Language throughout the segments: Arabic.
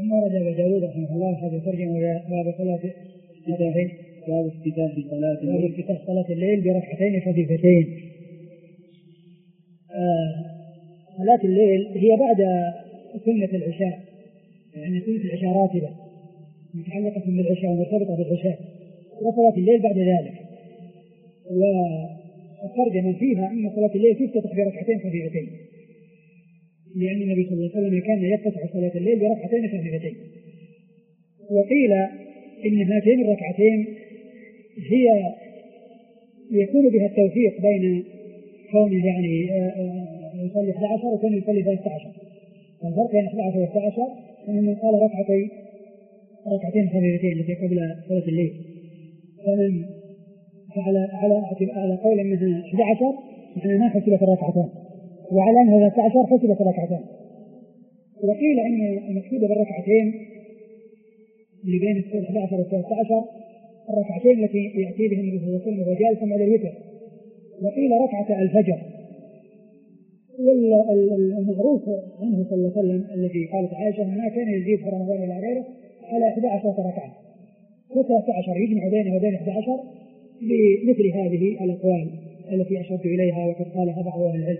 ثم ورد أبو داود رحمه الله هذا ترجم باب صلاة الركعتين، باب افتتاح صلاة الليل بركعتين خفيفتين. صلاة الليل هي بعد سنة العشاء، يعني سنة العشاء راتبة متعلقة بالعشاء ومرتبطة بالعشاء، وصلاة الليل بعد ذلك. والترجمة فيها أن صلاة الليل تفتتح بركعتين خفيفتين، لأن النبي صلى الله عليه وسلم كان يفتتح صلاة الليل بركعتين خفيفتين. وقيل إن هاتين الركعتين هي يكون بها التوفيق بين كونه يعني يصلي 11 وكونه يصلي 13. الفرق بين 11 و 11 أنه قال ركعتين خفيفتين التي قبل صلاة الليل، فمن على قول أنها 11 نحن ما حسبت الركعتين، وعلى أنها 13 حسبت الركعتين. وقيل إن المقصود بالركعتين اللي بين 11 و 13 الركعتين التي يأتي بهم النبي صلى الله عليه وسلم وهو جالس على الوتر. وقيل ركعة الفجر. والمعروف عنه صلى الله عليه وسلم الذي قالت عائشة ما كان يزيد في رمضان ولا غيره على 11 ركعة، 13 يجمع بينه وبين 11 بمثل هذه الأقوال التي أشرت إليها وقد قالها بعض أهل العلم.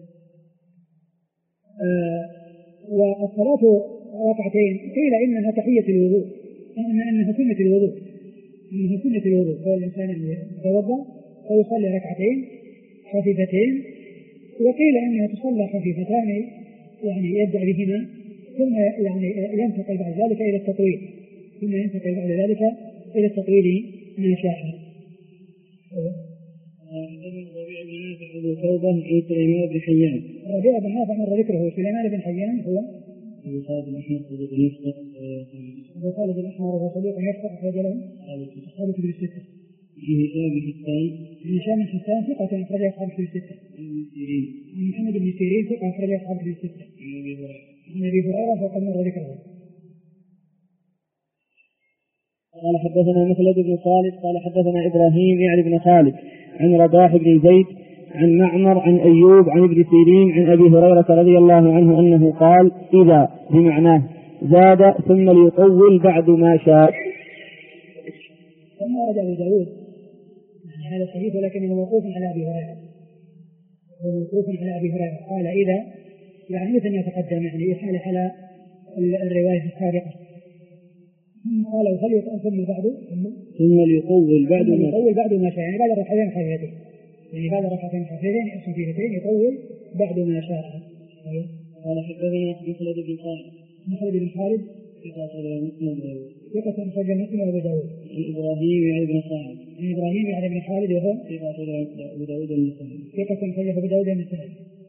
والصلاة ركعتين قيل إنها تحية الوضوء، إنها سنة الوضوء، فالإنسان يتوضأ ويصلي ركعتين خفيفتين. وقيل إنها تصلى خفيفتان يعني يبدأ بهما ثم يعني ينتقل بعد ذلك إلى التطويل ما شاء. ربيع بن نافع أبو توبة عن سليمان بن حيان. ربيع بن نافع مر ذكره. سليمان بن حيان هو أبو خالد الأحمر صديق يفقه. أبو خالد الأحمر وهو صديق يفقه أخرج له أصحاب كتب الستة. هشام بن حسان ثقة أخرج أصحاب كتب الستة. محمد بن سيرين ثقة أخرج أصحاب كتب الستة. عن أبي هريرة فقد مر ذكره. قال حدثنا مخلد بن خالد قال حدثنا إبراهيم يعني بن خالد عن رباح بن زيد عن معمر عن أيوب عن ابن سيرين عن أبي هريرة رضي الله عنه أنه قال إذا بمعناه زاد ثم ليطول بعد ما شاء. ثم ورد أبو داود هذا الحديث ولكنه موقوف على أبي هريرة، قال إذا يعني مثل ما تقدم يعني إحالة على الرواية السابقة. قال ثم بعد ثم ليطول بعد ما شاء، يعني بعد ركعتين خفيفتين يطول بعد ما شاء. قال حدثنا مخلد بن خالد ثقة أخرج مسلم وأبو داود. إبراهيم يعني بن خالد وهو أبو داود النسائي. ثقة أخرج أبو داود النسائي.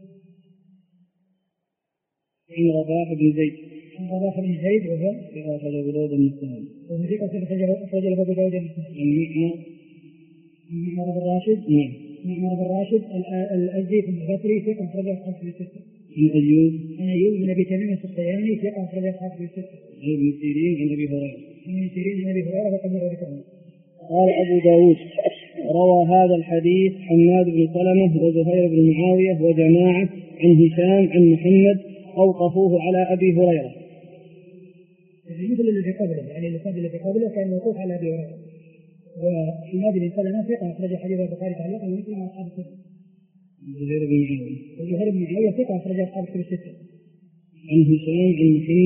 عن رباح بن زيد وهو أخرج أبو داود النسائي. ثقة أخرج أبو داود النسائي. معمر بن راشد الأزدي البصري ثقة أخرج أصحاب كتب الستة. عن أيوب بن أبي تميم السختياني ثقة أخرج أصحاب كتب الستة. عن ابن سيرين عن أبي هريرة وقد مر ذكره. قال أبو داود روى هذا الحديث حماد بن سلمة وزهير بن معاوية وجماعة عن هشام عن محمد أوقفوه على أبي هريرة. مثل الذي قبله، يعني الإسناد الذي قبله كان موقوف على أبي هريرة. وحماد بن سلمة ثقة أخرج حديث البخاري تعليقا ومسلم وأصحاب السنة. زهير بن معاوية ثقة أخرج أصحاب الستة. عن هشام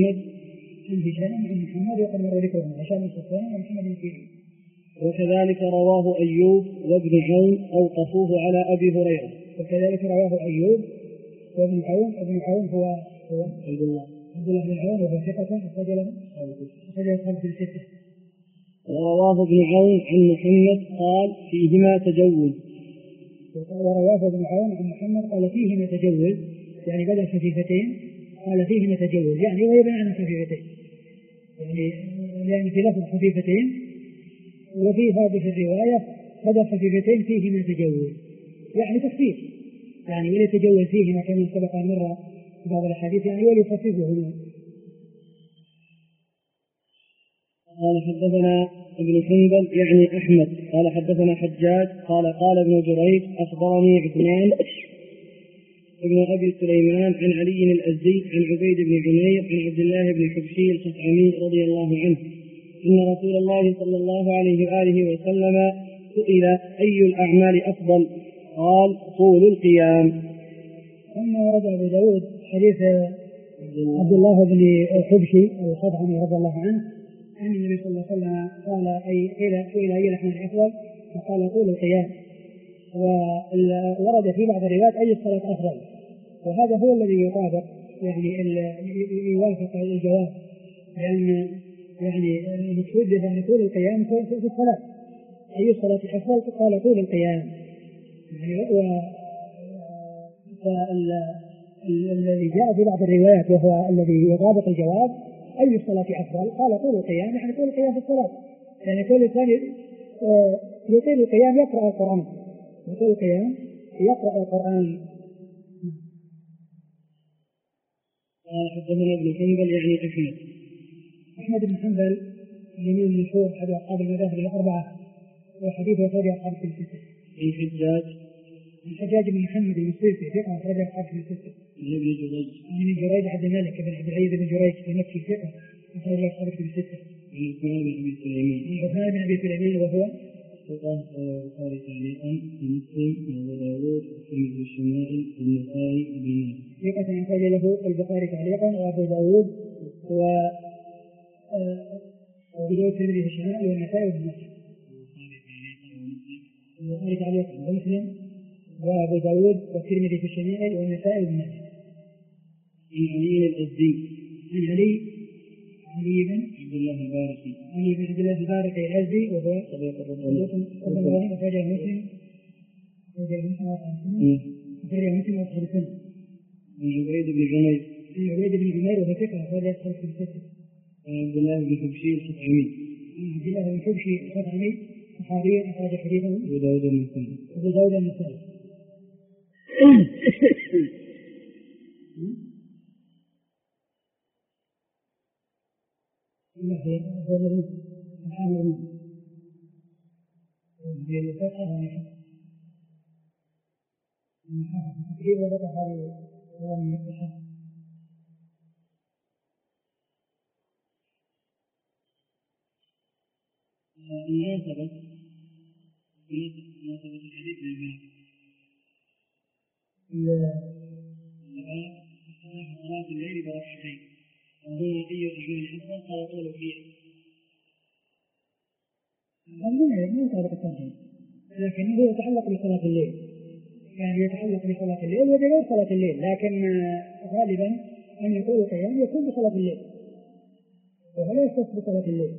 عن محمد وقد مر ذكره هشام بن حسان ومحمد بن سيرين. وكذلك رواه أيوب وابن عون أوقفوه على أبي هريرة. وابن عون هو عبد الله بن عون وهو ثقة أخرج له أصحاب الستة. ورواه ابن عون عن محمد قال فيهما تجوز. ورواه ابن عون عن محمد قال فيهما تجوز، يعني بدل خفيفتين قال فيهما تجوز، يعني وهي بمعنى خفيفتين، يعني في لفظ خفيفتين وفي هذه الرواية بدل خفيفتين فيهما تجوز، يعني تخفيف، يعني وليتجوز فيهما كما سبق مرة في بعض الأحاديث، يعني وليخففهما. قال حدثنا ابن حنبل يعني أحمد قال حدثنا حجاج قال ابن جريج أخبرني عثمان ابن أبي سليمان عن علي الأزدي عن عبيد بن عمير عن عبد الله بن حبشي الخثعمي رضي الله عنه أن رسول الله صلى الله عليه وآله وسلم سئل أي الأعمال أفضل؟ قال طول القيام. ثم ورد أبو داود حديث عبد الله بن حبشي الخثعمي رضي الله عنه أن النبي صلى الله عليه وسلم قال إلى أي الأعمال أفضل؟ فقال طول القيام. وورد في بعض الروايات أي الصلاة أفضل، وهذا هو الذي يطابق يوافق الجواب، لأن المقصود بأن طول القيام في الصلاة. أي الصلاة أفضل؟ قال طول القيام. الذي جاء في بعض الروايات وهو الذي يطابق الجواب أي الصلاة أفضل؟ قال طول القيام، يعني طول القيام في الصلاة، يعني كل إنسان يطيل القيام يقرأ القرآن، يطيل القيام يقرأ القرآن. حدثنا ابن حنبل يعني أحمد بن حنبل الإمام المشهور أحد أصحاب المذاهب الأربعة، وحديثه أخرجه أصحاب الستة. الحجاج بن محمد المصري ثقة أخرجه أصحاب الستة. ابن جريج عبد الملك بن عبد العزيز بن جريج المكي ثقة أخرجه أصحاب الستة. عثمان بن أبي سليمان وهو ثقة البخاري تعليقا ومسلم وأبو داود والترمذي الشمائل والنسائي وابن ماجه. ثقة أخرج له البخاري تعليقا وأبو داود والترمذي الشمائل والنسائي وابن ماجه. البخاري تعليقا ومسلم وأبو داود والترمذي في الشمائل والنسائي وابن ماجه. عن علي الأزدي عن علي بن عبد الله البارقي الأزدي وهو صديق الرسول أخرجه مسلم وأصحاب السنة. عن عبيد بن عمير وهو ثقة أخرجه أصحاب الستة. عن عبد الله بن حبشي الخثعمي صحابي أخرج حديثه أبو داود النسائي. مناسبة الحديث للباب صلاة الليل بركعتين وهو أي الأعمال أفضل؟ قال طول القيام. ما يطابق الترجمة، لكنه يتعلق بصلاة الليل، يعني يتعلق بصلاة الليل وبغير صلاة الليل، لكن غالبا أن يقول القيام يكون بصلاة الليل وهو لا يختص بصلاة الليل.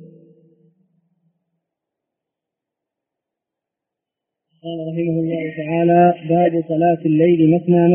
قال رحمه الله تعالى باب صلاة الليل مثنى.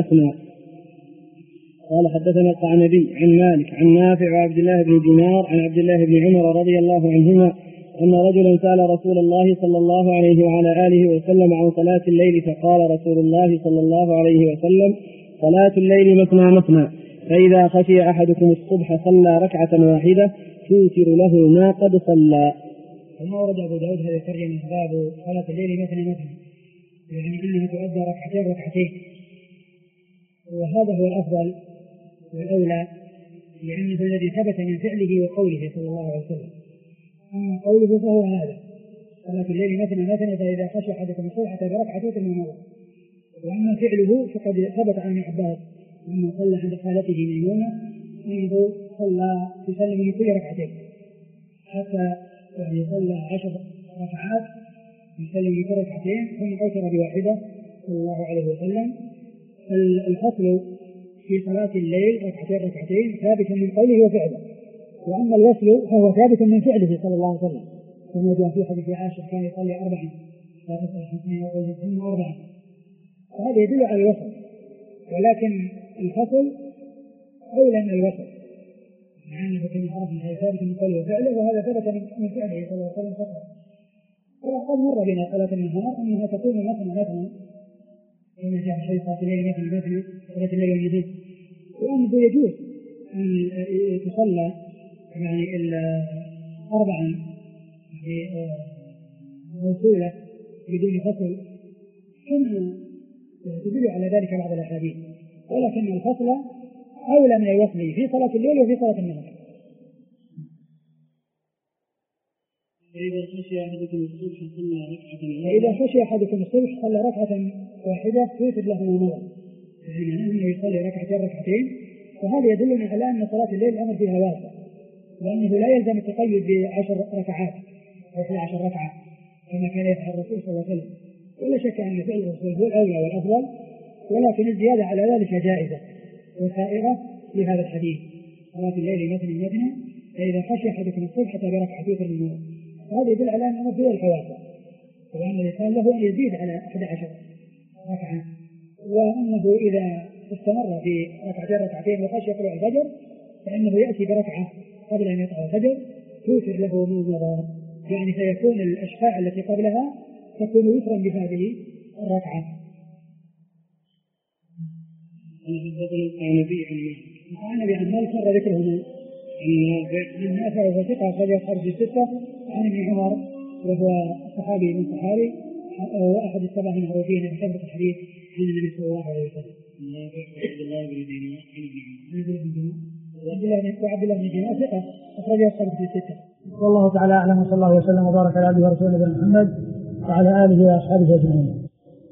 قال حدثنا القعنبي عن مالك عن نافع وعبد الله بن دينار عن عبد الله بن عمر رضي الله عنهما أن رجلا سأل رسول الله صلى الله عليه وعلى آله وسلم عن صلاة الليل فقال رسول الله صلى الله عليه وسلم صلاة الليل مثنى فإذا خشي أحدكم الصبح صلى ركعة واحدة توتر له ما قد صلى. ثم ورد أبو داود هذا الترجمة باب صلاة الليل مثنى، يعني أنها تؤدى ركعتين، وهذا هو الأفضل والأولى، لأنه الذي ثبت من فعله وقوله صلى الله عليه وسلم. أما قوله فهو هذا صلاة الليل مثنى فإذا خشي أحدكم الصبح بركعتين ثم مضى. وأما فعله فقد ثبت عن عباس لما صلى عند خالته ميمونة أنه يسلم من كل ركعتين حتى يعني صلى 10 ركعات يسلم من كل ركعتين ثم أوتر بواحدة صلى الله عليه وسلم. الفصل في صلاة الليل ركعتين ثابت من قوله وفعله، وأما الوصل فهو ثابت من فعله صلى الله عليه وسلم، كما جاء في حديث عائشة كان يصلي 4 ثم 4، وهذا يدل على الوصل، ولكن الفصل أولى من الوصل، لأنه كما عرفنا ثابت من قوله وفعله، وهذا ثبت من فعله صلى الله عليه وسلم فقط. وقد مر بنا صلاة النهار أنها تكون مثنى كما جاء في حديث صلاة الليل مثنى صلاة الليل والنهار، وأنه يجوز أن تصلى يعني 4 موصولة بدون فصل، كما تدل على ذلك بعض الأحاديث، ولكن الفصل أولى من الوصل في صلاة الليل وفي صلاة النهار. إذا خشي أحدكم الصبح صلى ركعة واحدة توتر له النظر، يعني أنه يصلي ركعتين، وهذا يدلنا على أن صلاة الليل الأمر فيها واسع، وأنه لا يلزم التقيد ب10 ركعات أو 11 ركعة كما كان يفعل الرسول صلى الله عليه وسلم. ولا شك أن فعل الرسول هو الأولى والأفضل، ولكن الزيادة على ذلك جائزة وسائرة لهذا الحديث: صلاة الليل مثنى، فإذا خشي أحدكم الصبح بركعة توتر من النور. هذا يدل على أن الأمر فيه الحواسع، وأن الإنسان له أن يزيد على 11 ركعة، وأنه إذا استمر في ركعتين وخشي يطلع الفجر فإنه يأتي بركعة قبل أن يطلع الفجر توتر له من نظر، يعني سيكون الأشفاع التي قبلها تكون وترا بهذه الركعة. عن أبي عن مالك مر ذكره عن نافع وثقة أخرج أصحاب الستة عن ابن عمر وهو صحابي من صحابي وأحد السبع المعروفين بكثرة الحديث عن النبي صلى الله عليه وسلم. وعبد الله بن دينار ثقة أخرج أصحاب الستة. والله تعالى أعلم، وصلى الله وسلم وبارك على عبده ورسوله نبينا محمد وعلى آله وأصحابه أجمعين.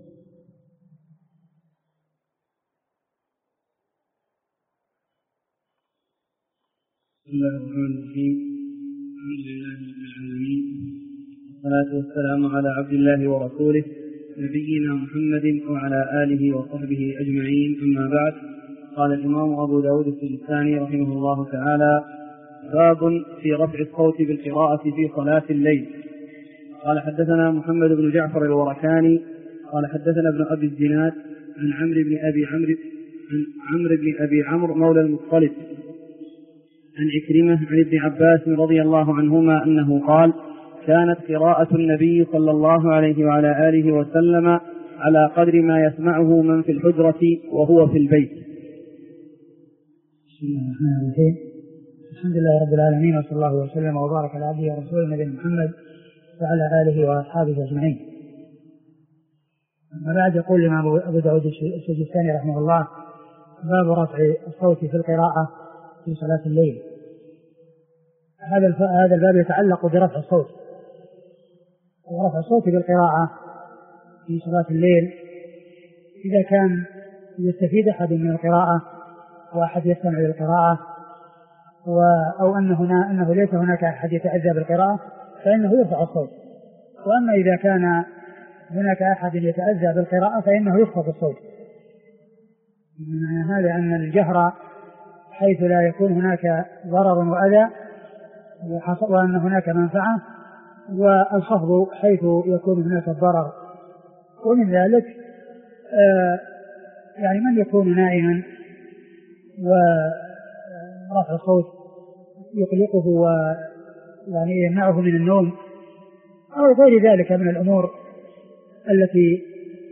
بسم الله الرحمن الرحيم. الحمد لله رب العالمين، والصلاة والسلام على عبد الله ورسوله نبينا محمد وعلى آله وصحبه أجمعين، أما بعد. قال الإمام أبو داود السجستاني رحمه الله تعالى: باب في رفع الصوت بالقراءة في صلاة الليل. قال حدثنا محمد بن جعفر الوركاني قال حدثنا ابن أبي الزناد عن عمرو بن أبي عمرو مولى المطلب عن عكرمة عن ابن عباس رضي الله عنهما أنه قال: كانت قراءة النبي صلى الله عليه وعلى آله وسلم على قدر ما يسمعه من في الحجرة وهو في البيت. بسم الله الرحمن الرحيم. الحمد لله رب العالمين، وصلى الله وسلم وبارك على عبده ورسوله نبينا محمد وعلى آله وأصحابه أجمعين. أما بعد، يقول الإمام أبو داود السجستاني رحمه الله: باب رفع الصوت في القراءة في صلاة الليل. هذا الباب يتعلق برفع الصوت، ورفع الصوت بالقراءة في صلاة الليل إذا كان يستفيد أحد من القراءة وأحد يستمع للقراءة، أو أنه ليس هناك أحد يتأذى بالقراءة فإنه يرفع الصوت. وأما إذا كان هناك أحد يتأذى بالقراءة فإنه يخفض الصوت. من هذا أن الجهر حيث لا يكون هناك ضرر وأذى وأن هناك منفعة، والخفض حيث يكون هناك الضرر. ومن ذلك يعني من يكون نائما ورفع الصوت يقلقه ويعني يمنعه من النوم، أو غير ذلك من الأمور التي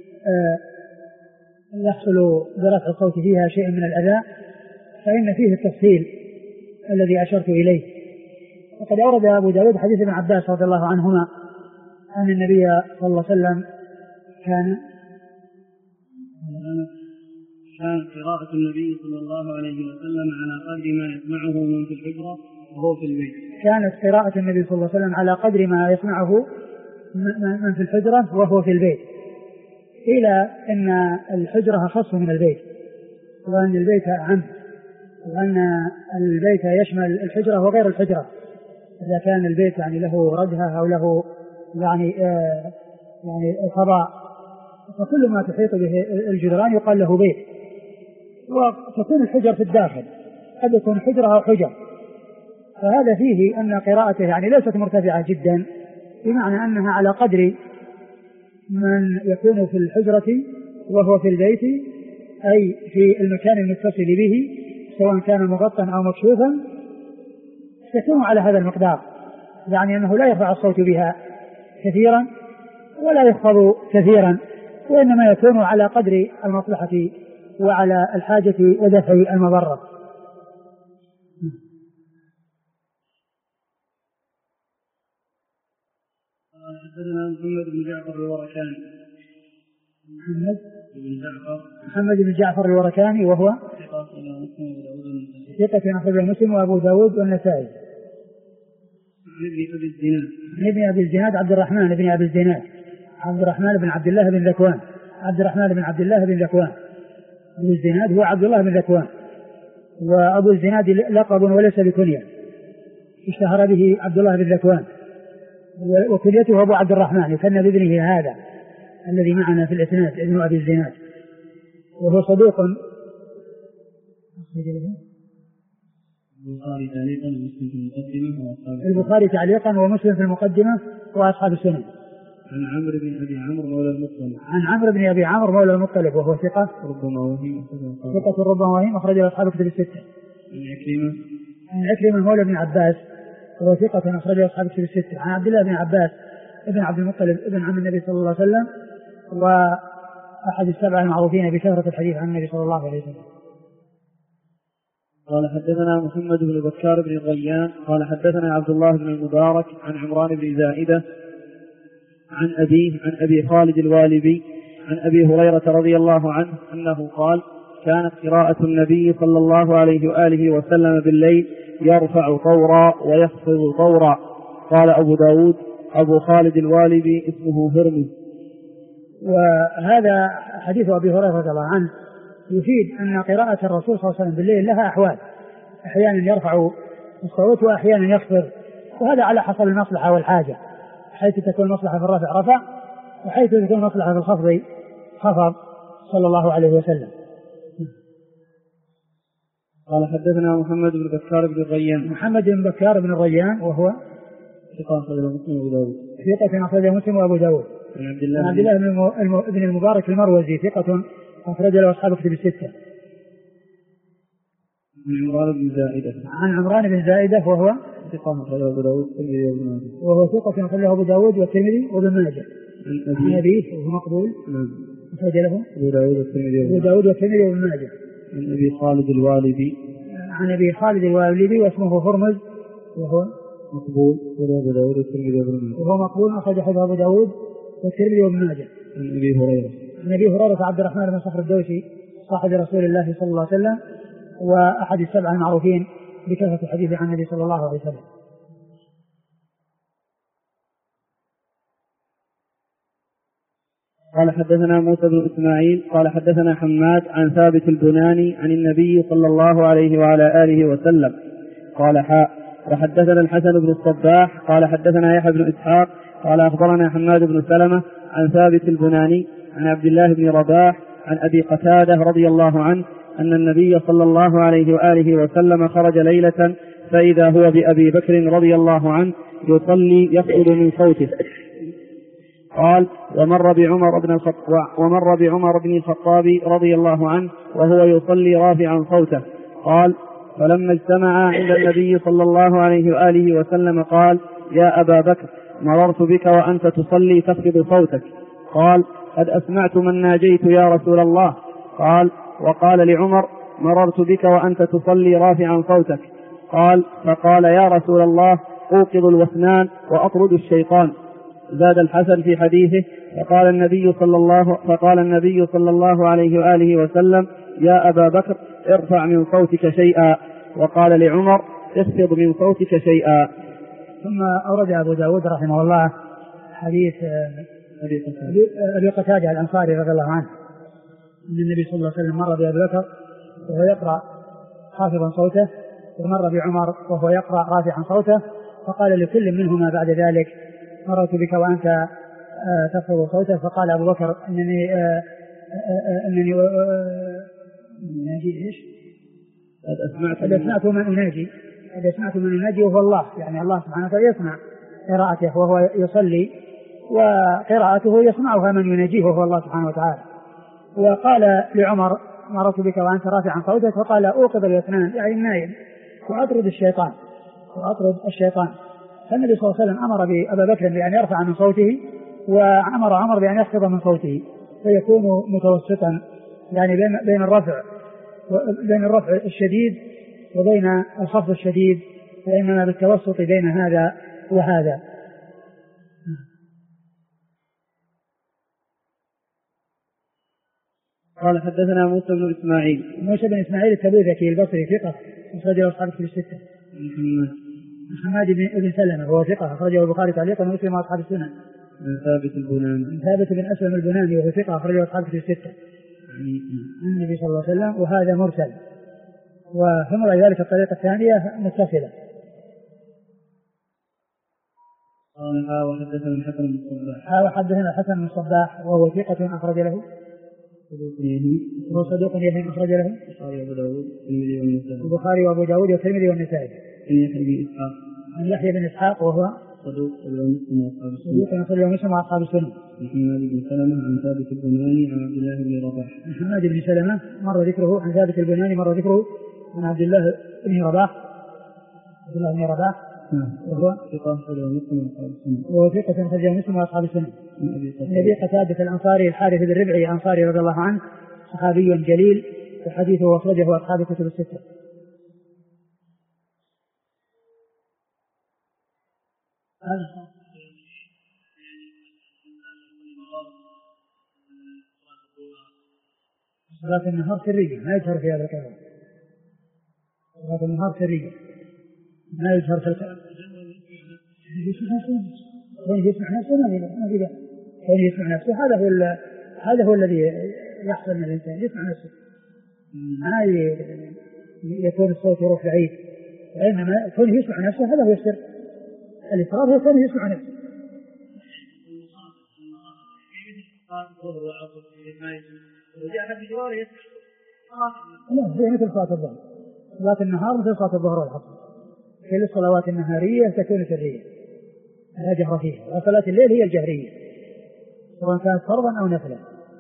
يحصل برفع الصوت فيها شيء من الأذى، فإن فيه التفصيل الذي أشرت إليه. وقد أورد أبو داود حديث ابن عباس رضي الله عنهما أن النبي صلى الله عليه وسلم كانت قراءة النبي صلى الله عليه وسلم على قدر ما يسمعه من في الحجرة وهو في البيت. كانت قراءة النبي صلى الله عليه وسلم على قدر ما يسمعه من في الحجرة وهو في البيت. إلى أن الحجرة أخص من البيت، وأن البيت أعم، وأن البيت يشمل الحجرة وغير الحجرة. إذا كان البيت يعني له رجهة أو له يعني فضاء، فكل ما تحيط به الجدران يقال له بيت. وتكون الحجر في الداخل، قد يكون حجرة أو حجر. فهذا فيه أن قراءته يعني ليست مرتفعة جدا، بمعنى أنها على قدر من يكون في الحجرة وهو في البيت، أي في المكان المتصل به سواء كان مغطى أو مكشوفا، تكون على هذا المقدار، يعني أنه لا يرفع الصوت بها كثيرا ولا يخفض كثيرا، وإنما يكون على قدر المصلحة وعلى الحاجة ودفع المضرة. حدثنا محمد بن جعفر الوركاني. محمد محمد بن جعفر الوركاني وهو ثقة أخرجه مسلم وأبو داود والنسائي. عن ابن أبي الزناد عبد الرحمن بن أبي الزناد عبد الرحمن بن عبد الله بن ذكوان أبو الزناد هو عبد الله بن ذكوان، وأبو الزناد لقب وليس بكنية، اشتهر به عبد الله بن ذكوان، وكنيته أبو عبد الرحمن، يكنى بابنه هذا الذي معنا في الإسناد ابن أبي الزناد، وهو صدوق. البخاري تعليقا ومسلم في المقدمة وأصحاب السنن. عن عمرو بن أبي عمرو مولى المطلب. عن عمرو بن أبي عمرو مولى المطلب وهو ثقة ربما وهم أخرج أصحاب الكتب الستة. عن عكرمة مولى ابن عباس وهو ثقة أخرج أصحاب الكتب الستة. عن عبد الله بن عباس ابن عبد المطلب ابن عم النبي صلى الله عليه وسلم، وأحد السبعة المعروفين بكثرة الحديث عن النبي صلى الله عليه وسلم. قال حدثنا محمد بن بكار بن غيان قال حدثنا عبد الله بن المبارك عن عمران بن زائدة عن أبيه عن أبي خالد الوالبي عن أبي هريرة رضي الله عنه أنه قال: كانت قراءة النبي صلى الله عليه وآله وسلم بالليل يرفع طورا ويخفض طورا. قال أبو داود: أبو خالد الوالبي اسمه هرمز. وهذا حديث أبي هريرة رضي الله عنه يفيد أن قراءة الرسول صلى الله عليه وسلم بالليل لها أحوال، أحيانا يرفع الصوت وأحيانا يخفض، وهذا على حسب المصلحة والحاجة، حيث تكون مصلحة في الرفع رفع، وحيث تكون مصلحة في الخفض خفض صلى الله عليه وسلم. قال حدثنا محمد بن بكار بن الريان. محمد بن بكار بن الريان وهو ثقة أخرجه مسلم وأبو داود. ثقة أخرجه مسلم وأبو داود. عن عبد الله بن المبارك المروزي ثقة أخرج له أصحاب الكتب الستة. عن عمران بن زائدة وهو ثقة أخرجه أبو داود وهو ثقة أخرجه أبو داود والترمذي وابن ماجه. عن أبيه وهو مقبول أخرج له أبو داود والترمذي وابن ماجه. عن أبي خالد الوالبي عن أبي خالد الوالبي واسمه هرمز وهو مقبول أبو داود والترمذي وابن ماجه. وهو مقبول أخرجه أبو داود والترمذي وابن ماجه. عن أبي هريرة عن أبي هريرة عبد الرحمن بن صخر الدوسي صاحب رسول الله صلى الله عليه وسلم، وأحد السبعة المعروفين بكثرة الحديث عن النبي صلى الله عليه وسلم. قال حدثنا موسى بن إسماعيل قال حدثنا حماد عن ثابت البناني عن النبي صلى الله عليه وعلى آله وسلم قال: وحدثنا الحسن بن الصباح قال حدثنا يحيى بن إسحاق قال أخبرنا حماد بن سلمة عن ثابت البناني عن عبد الله بن رباح عن أبي قتادة رضي الله عنه أن النبي صلى الله عليه وآله وسلم خرج ليلة فإذا هو بأبي بكر رضي الله عنه يصلي يخرج من صوته. قال: ومر بعمر بن الخطاب رضي الله عنه وهو يصلي رافعا صوته. قال: فلما اجتمعا عند النبي صلى الله عليه وآله وسلم قال: يا أبا بكر، مررت بك وأنت تصلي تخفض صوتك. قال: قد أسمعت من ناجيت يا رسول الله. قال: وقال لعمر: مررت بك وأنت تصلي رافعا صوتك. قال: فقال: يا رسول الله، أوقظ الوثنان وأطرد الشيطان. زاد الحسن في حديثه: فقال النبي صلى الله عليه وآله وسلم: يا أبا بكر، ارفع من صوتك شيئا. وقال لعمر: اخفض من صوتك شيئا. ثم أورد أبو داود رحمه الله حديث أبي قتادة الأنصاري رضي الله عنه أن النبي صلى الله عليه وسلم مر بأبي بكر وهو يقرأ خافضا صوته، ومر بعمر وهو يقرأ رافعا صوته، فقال لكل منهما بعد ذلك: مررت بك وأنت تخفض صوته. فقال أبو بكر: أنني أناجي إيش؟ قد أسمعت من أناجي وهو الله، يعني الله سبحانه وتعالى يسمع قراءته وهو يصلي، وقراءته يسمعها من يناجيه وهو الله سبحانه وتعالى. وقال لعمر: مررت بك وأنت رافعا صوتك. فقال: أوقظ الاثنان، يعني النائم، وأطرد الشيطان. فالنبي صلى الله عليه وسلم أمر بأبا بكر بأن يرفع من صوته، وأمر عمر بأن يخفض من صوته، فيكون متوسطا، يعني بين الرفع الشديد وبين الخفض الشديد، وإنما بالتوسط بين هذا وهذا. قال حدثنا موسى بن إسماعيل. موسى بن إسماعيل التبوذكي البصري ثقة أخرجه أصحاب الكتب الستة. محمد بن سلمة وهو ثقة أخرجه البخاري تعليقا ومسلم وأصحاب السنن. ثابت البناني. ثابت بن أسلم البناني وهو ثقة أخرجه أصحاب الكتب الستة. النبي صلى الله عليه وسلم، وهذا مرسل. وثم ذلك الطريقة الثانية متصلة. قال وحدثنا الحسن بن الصباح. وحدثنا الحسن بن الصباح وهو ثقة أخرج له. صدوق يهم أخرج له البخاري وأبو داود والترمذي والنسائي. عن يحيى بن إسحاق وهو صدوق أخرج له مسلم وأصحاب السنن. محمد بن سلمة عن ثابت البناني عن عبد الله بن رباح. محمد بن سلمة مر ذكره عن ثابت البناني مر ذكره عن عبد الله بن رباح. وهو ثقة أخرجه مسلم وأصحاب السنن. النبي قتادة الأنصاري الحارث بن ربعي الأنصاري رضي الله عنه صحابي جليل وحديثه أخرجه أصحاب الكتب الستة. صلاة النهار سرية ما يجهر في هذا الكلام. صلاة النهار سرية ما يجهر في الكلام. يسمع نفسه هذا هو الذي يحصل من الإنسان، يسمع نفسه ما يكون الصوت يروح بعيد، وإنما كونه يسمع نفسه هذا هو السر. الإصرار هو كونه يسمع نفسه. لا هي مثل صلاة الظهر. صلاة النهار مثل صلاة الظهر والعصر. كل الصلوات النهارية تكون سرية لا جهر فيها، وصلاة الليل هي الجهرية سواء كانت فرضا أو نفلا.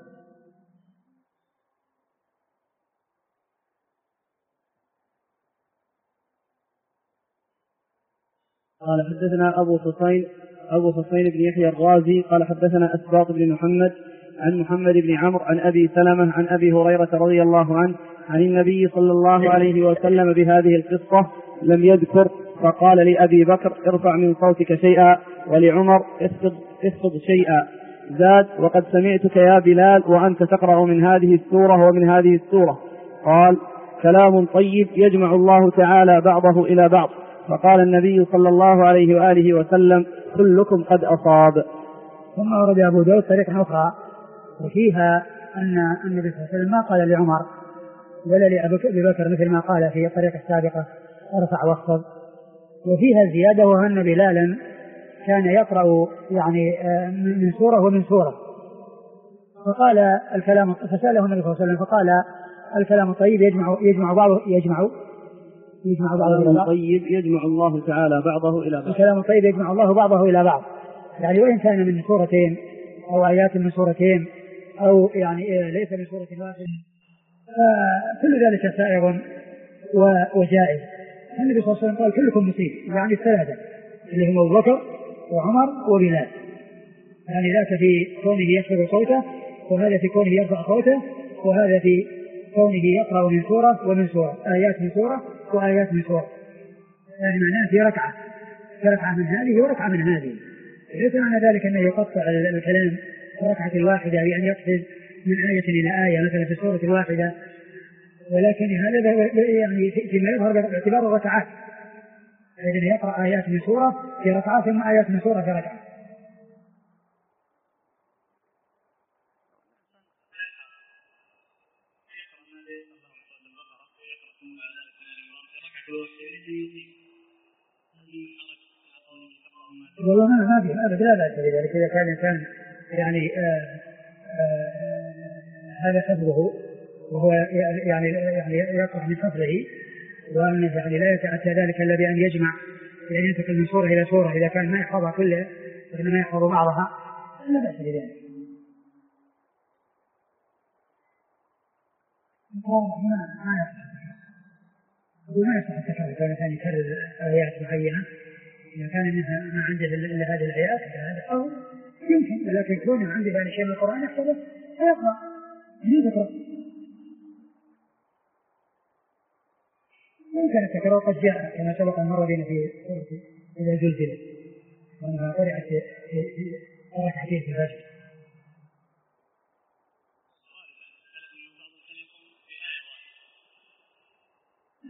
قال حدثنا أبو حسين بن يحيى الرازي قال حدثنا أسباط بن محمد عن محمد بن عمرو عن أبي سلمة عن أبي هريرة رضي الله عنه عن النبي صلى الله عليه وسلم بهذه القصة لم يذكر، فقال لأبي بكر ارفع من صوتك شيئا، ولعمر اخفض شيئا، زاد وقد سمعتك يا بلال وأنت تقرأ من هذه السورة ومن هذه السورة. قال كلام طيب يجمع الله تعالى بعضه إلى بعض. فقال النبي صلى الله عليه وآله وسلم كلكم قد أصاب. ثم ورد أبو داود طريقة أخرى وفيها أن النبي صلى الله عليه وسلم ما قال لعمر ولا لأبي بكر مثل ما قال في الطريقة السابقة ارفع واخفض، وفيها زيادة وأن بلالا كان يقرأ يعني من سورة ومن سورة. فقال الكلام، فسأله النبي صلى الله عليه وسلم فقال الكلام الطيب يجمع بعضه إلى بعض. طيب يجمع الله تعالى بعضه إلى بعض. الكلام الطيب يجمع الله بعضه إلى بعض، يعني وإن كان من سورتين أو آيات من سورتين أو يعني ليس من سورة واحدة، كل ذلك سائغ وجائز. النبي صلى الله عليه وسلم قال كلكم مصيب، يعني الثلاثة اللي هم أبو بكر وعمر وبلال، يعني ذاك في كونه يخفض صوته، وهذا في كونه يرفع صوته، وهذا في كونه يقرأ من سورة ومن سورة، آيات من سورة وآيات من سورة، يعني معناه في ركعة من هذه وركعة من هذه. ليس معنى ذلك أنه يقطع الكلام في ركعة واحدة بأن يقفز من آية إلى آية مثلا في السورة الواحدة، ولكن هذا يعني فيما يظهر باعتبار الركعات، الذي يقرأ آيات من سورة في ركعة ثم آيات من سورة في ركعة. والله ما في هذا لا بأس بذلك إذا كان الإنسان يعني هذا حفظه وهو يعني يقرأ من حفظه، وأنه يعني لا يتأتى ذلك الذي أن يجمع يعني ينتقل من سورة إلى سورة إذا كان ما يحفظها كلها وإنما يحفظ بعضها لا بأس بذلك. ما يصح التكرر كان الإنسان يكرر آيات معينة إذا كان منها ما عنده إلا هذه الآيات أو يمكن، لكن كونه عنده يعني شيء من القرآن يحفظه فيقرأ يقرأ. يمكن التكرار قد جاء كما سبق المرة بنا في سورة إذا زلزلت وأنها قرأت في ركعتين في الفجر.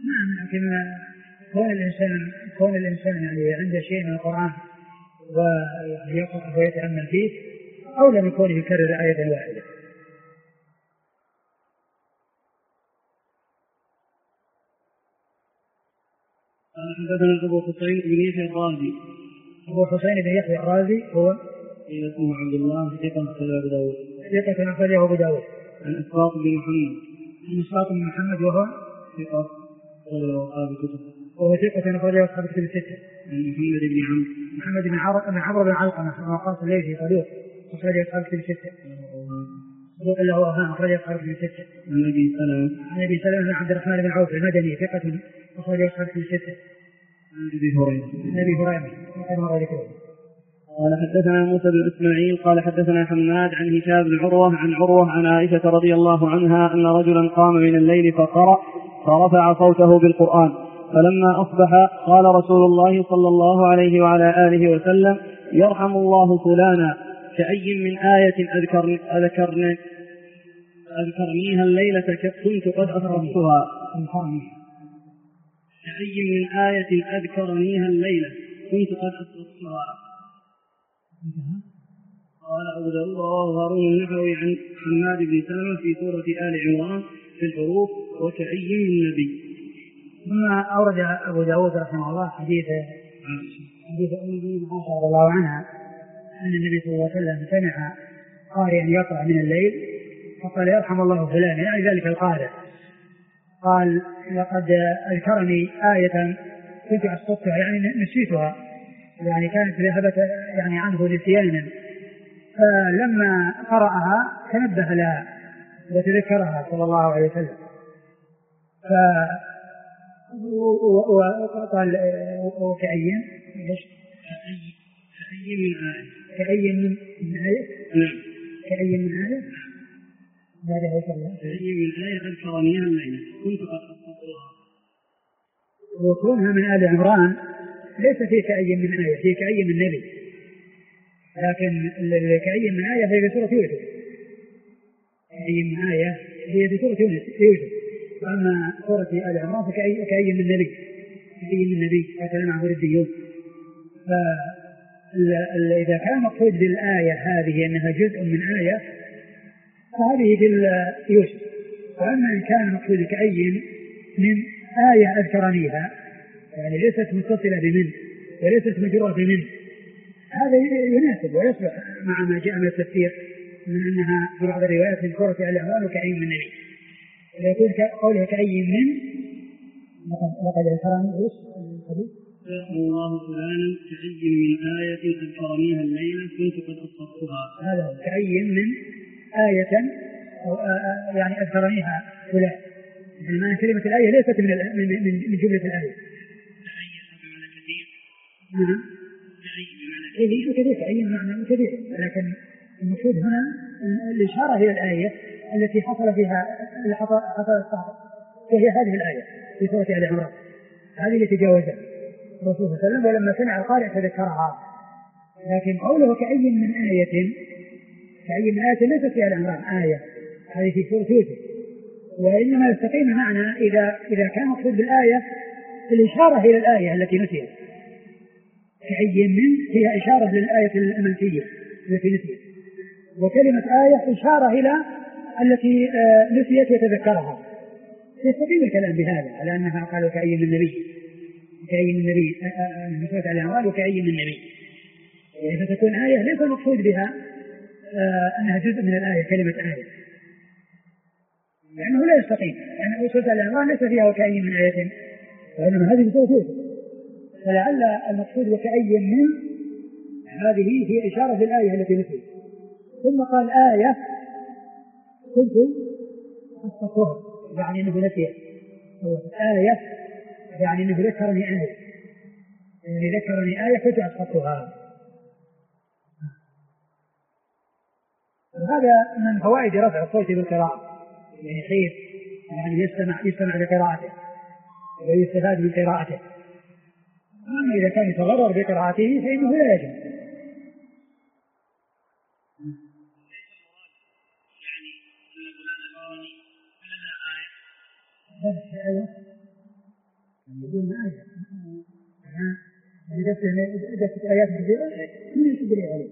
نعم، لكن كون الإنسان يعني عنده شيء من القرآن ويقرأ ويتأمل فيه أولى من كونه يكرر آية واحدة. حدثنا أبو حسين بن يحيى الرازي. أبو حسين بن يحيى الرازي هو اسمه عبد الله ثقة أخرجه أبو داود. ثقة أخرجه أبو داود. عن إسحاق بن محمد. عن إسحاق بن محمد وهو ثقة أخرجه أصحاب الكتب. وهو ثقة أخرجه أصحاب الكتب الستة. عن محمد بن عمرو. محمد بن عمرو بن علقمة وقاص الليثي صدوق أخرجه أصحاب الكتب الستة. صدوق له أوهام أخرجه أصحاب الكتب الستة. عن أبي سلمة. عن أبي سلمة بن عبد الرحمن بن عوف المدني ثقة أخرجه أصحاب الكتب الستة. عن أبي هريرة. عن أبي هريرة وقد مر ذكره. قال حدثنا موسى بن إسماعيل قال حدثنا حماد عن هشام بن عروة عن عائشة رضي الله عنها أن رجلا قام من الليل فقرأ فرفع صوته بالقرآن، فلما أصبح قال رسول الله صلى الله عليه وعلى آله وسلم: يرحم الله فلانا، كأي من آية أذكرنيها الليلة كنت قد أصبحتها. كأي من آية أذكرنيها الليلة كنت قد أصبحتها. قال أبو داود رواه هارون النحوي عن حماد بن سلمة في سورة آل عمران في الحروف: وكأي من نبي. ثم أورد أبو داود رحمه الله حديث أم المؤمنين عائشة رضي الله عنها أن النبي صلى الله عليه وسلم سمع قارئا يقرأ من الليل فقال: يرحم الله فلانا، يعني ذلك القارئ. قال: لقد أذكرني آية كنت أسقطتها، يعني نسيتها، يعني كانت ذهبت يعني عنه نسيانا، فلما قرأها تنبه لها وتذكرها صلى الله عليه وسلم. وقال: وكأي كأي من آية كأي من آية ماذا يقول؟ كأي من آية أذكرنيها الليلة كنت قد أصبحتها. وكونها من آل عمران ليس في كأي من آية، في كأي من نبي، لكن كأي من آية هي في سورة يوسف. كأي من آية هي في سورة يوسف، وأما سورة آل عمران فكأي من نبي، كأي من نبي قاتل معه ربيون. فإذا كان مقصود بالآية هذه أنها جزء من آية فهذه في يوسف، وأما إن كان مقصود كأي من آية أذكرنيها، يعني ليست متصلة بمن وليست مجرة بمن، هذا يناسب ويصلح مع ما جاء من التفسير من أنها في بعض الروايات من سورة آل عمران وكأي من نبي. إذا يكون قوله كأي من لقد أذكرني إيش الحديث؟ يرحم الله فلانا كأي من آية أذكرنيها الليلة كنت قد أصبحتها. هذا كأي من آية أو يعني أذكرنيها فلان، يعني كلمة الآية ليست من جملة الآية. بمعنى كثير. نعم. كأي معنى كثير، لكن المقصود هنا الإشارة إلى الآية التي حصل فيها الصحابة، وهي هذه الآية في سورة آل عمران، هذه التي تجاوزها الرسول صلى الله عليه وسلم ولما سمع القارئ تذكرها. لكن قوله كأي من آية ليست في آل عمران آية، هذه في سورة يوسف، وإنما يستقيم المعنى إذا كان مقصود بالآية الإشارة إلى الآية التي نسيت. كأي من فيها إشارة للآية المنسية التي نسيت، وكلمة آية إشارة إلى التي نسيت وتذكرها. يستقيم الكلام بهذا على أنها قالوا كأي من نبي من سورة آل عمران وكأي من نبي، يعني فتكون آية ليس المقصود بها أنها جزء من الآية كلمة آية، لأنه لا يستقيم، يعني سورة آل عمران ليس فيها وكأي من آية، وإنما هذه سورة يوسف، فلعل المقصود وكأي من هذه هي إشارة للآية التي نسيت. ثم قال آية كنت أصبحتها، يعني أنه نسي آية، يعني أنه ذكرني آية، يعني ذكرني آية كنت أصبحتها. وهذا من فوائد رفع الصوت بالقراءة، يعني حيث يعني يستمع لقراءته ويستفاد من قراءته. أما إذا كان يتضرر بقراءته فإنه لا يجب. بدون آية. إذا كنت آيات كثيرة من يدري عليه.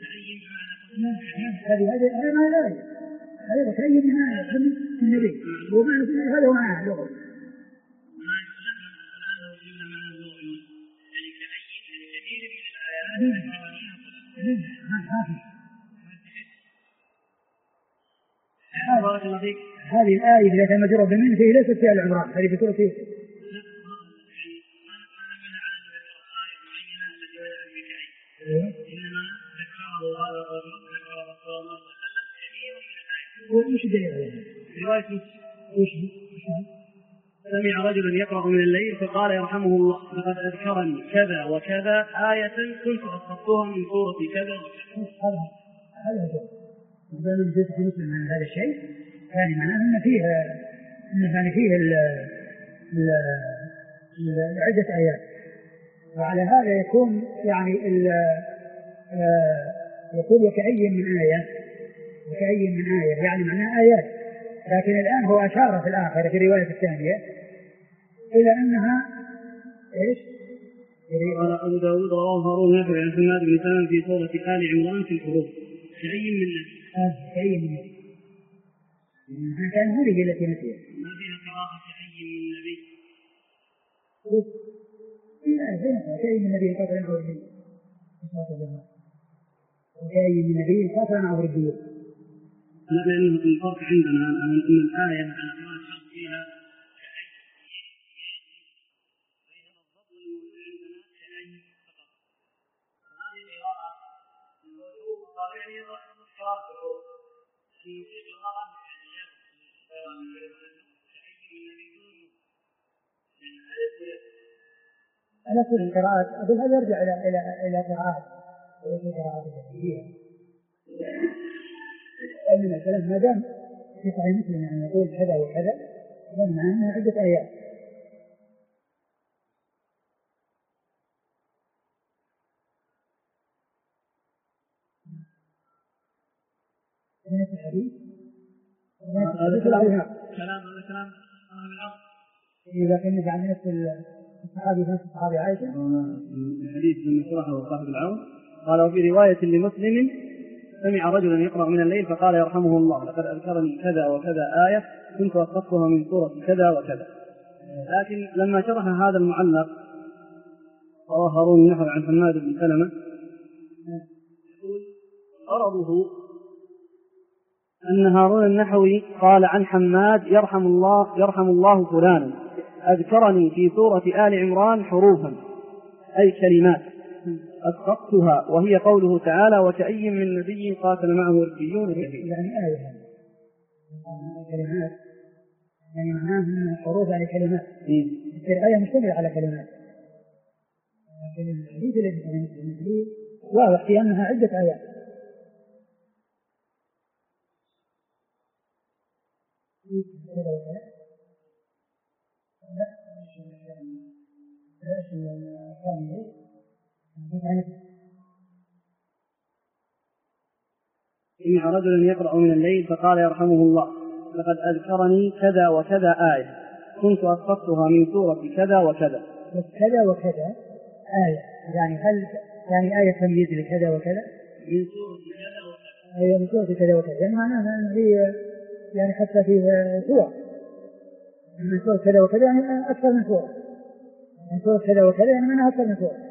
هذه ما لا هذا كأي من آية من النبي وما هذا هو معنى لغة. هذه الآية التي مجرى بمن فيه ليست فيها العمران، هذه بسورة فيه. إنما ذكره هذا الرجل ذكر رسول الله صلى الله عليه وسلم كثير من الآيات. وش الدليل عليه؟ رواية سمع رجل يقرأ من الليل فقال يرحمه الله لقد أذكرني كذا وكذا آية كنت أسقطتها من سورة كذا وكذا. هذا هو. إذا لم تدخل مسلم من هذا الشيء يعني معناه أن فيه عدة آيات، وعلى هذا يكون يعني يقول وكأي من آية يعني معناه آيات، لكن الآن هو أشار في الآخر في الرواية الثانية إلى أنها إيش؟ قال أبو داود رواه هارون يحيى عن حماد بن سلمة في سورة آل عمران في الحروف كأي من نبي. كان هذه التي نسيت ما فيها قراءة كأي من نبي. كأي من نبي قتل أو ربي وكأي من نبي قتل أو ربي. لأن الفرق عندنا أن الآية على قراءة الحق فيها كأي بينما الضبط الموجود عندنا كأي فقط. هذه القراءة الموجود طبيعي يضع قراءة الحروف في قراءة على كل القراءات أقول هذا يرجع إلى قراءات الجديدة. أن مثلا ما دام في صحيح مسلم يعني يقول كذا وكذا لأن عنها عدة آيات. هذا الحديث كلام إذا كنا عن نفس الصحابي عائشة الحديث من شرحه صاحب العون قال وفي رواية لمسلم سمع رجلا يقرأ من الليل فقال يرحمه الله لقد أذكرني كذا وكذا آية كنت أسقطتها من سورة كذا وكذا. لكن لما شرح هذا المعلق رواه هارون النحوي عن حماد بن سلمة يقول غرضه أن هارون النحوي قال عن حماد يرحم الله فلانا أذكرني في سورة آل عمران حروفا أي كلمات أسقطتها وهي قوله تعالى وكأي من نبي قاتل معه ربيون كثير. يعني آية كلمات يعني معناه أن حروف على كلمات الآية مشتملة على كلمات، لكن الحديث الذي واضح في أنها عدة آيات. سمع رجل يقرأ من الليل فقال يرحمه الله لقد أذكرني كذا وكذا آية كنت أسقطتها من سورة كذا وكذا. كذا وكذا آية يعني هل يعني آية تمييز لكذا وكذا من سورة كذا وكذا أي من سورة كذا وكذا يعني معناها أن هي يعني حتى في سور من سورة كذا وكذا يعني أكثر من سورة من سورة كذا وكذا يعني معناها أكثر من سورة.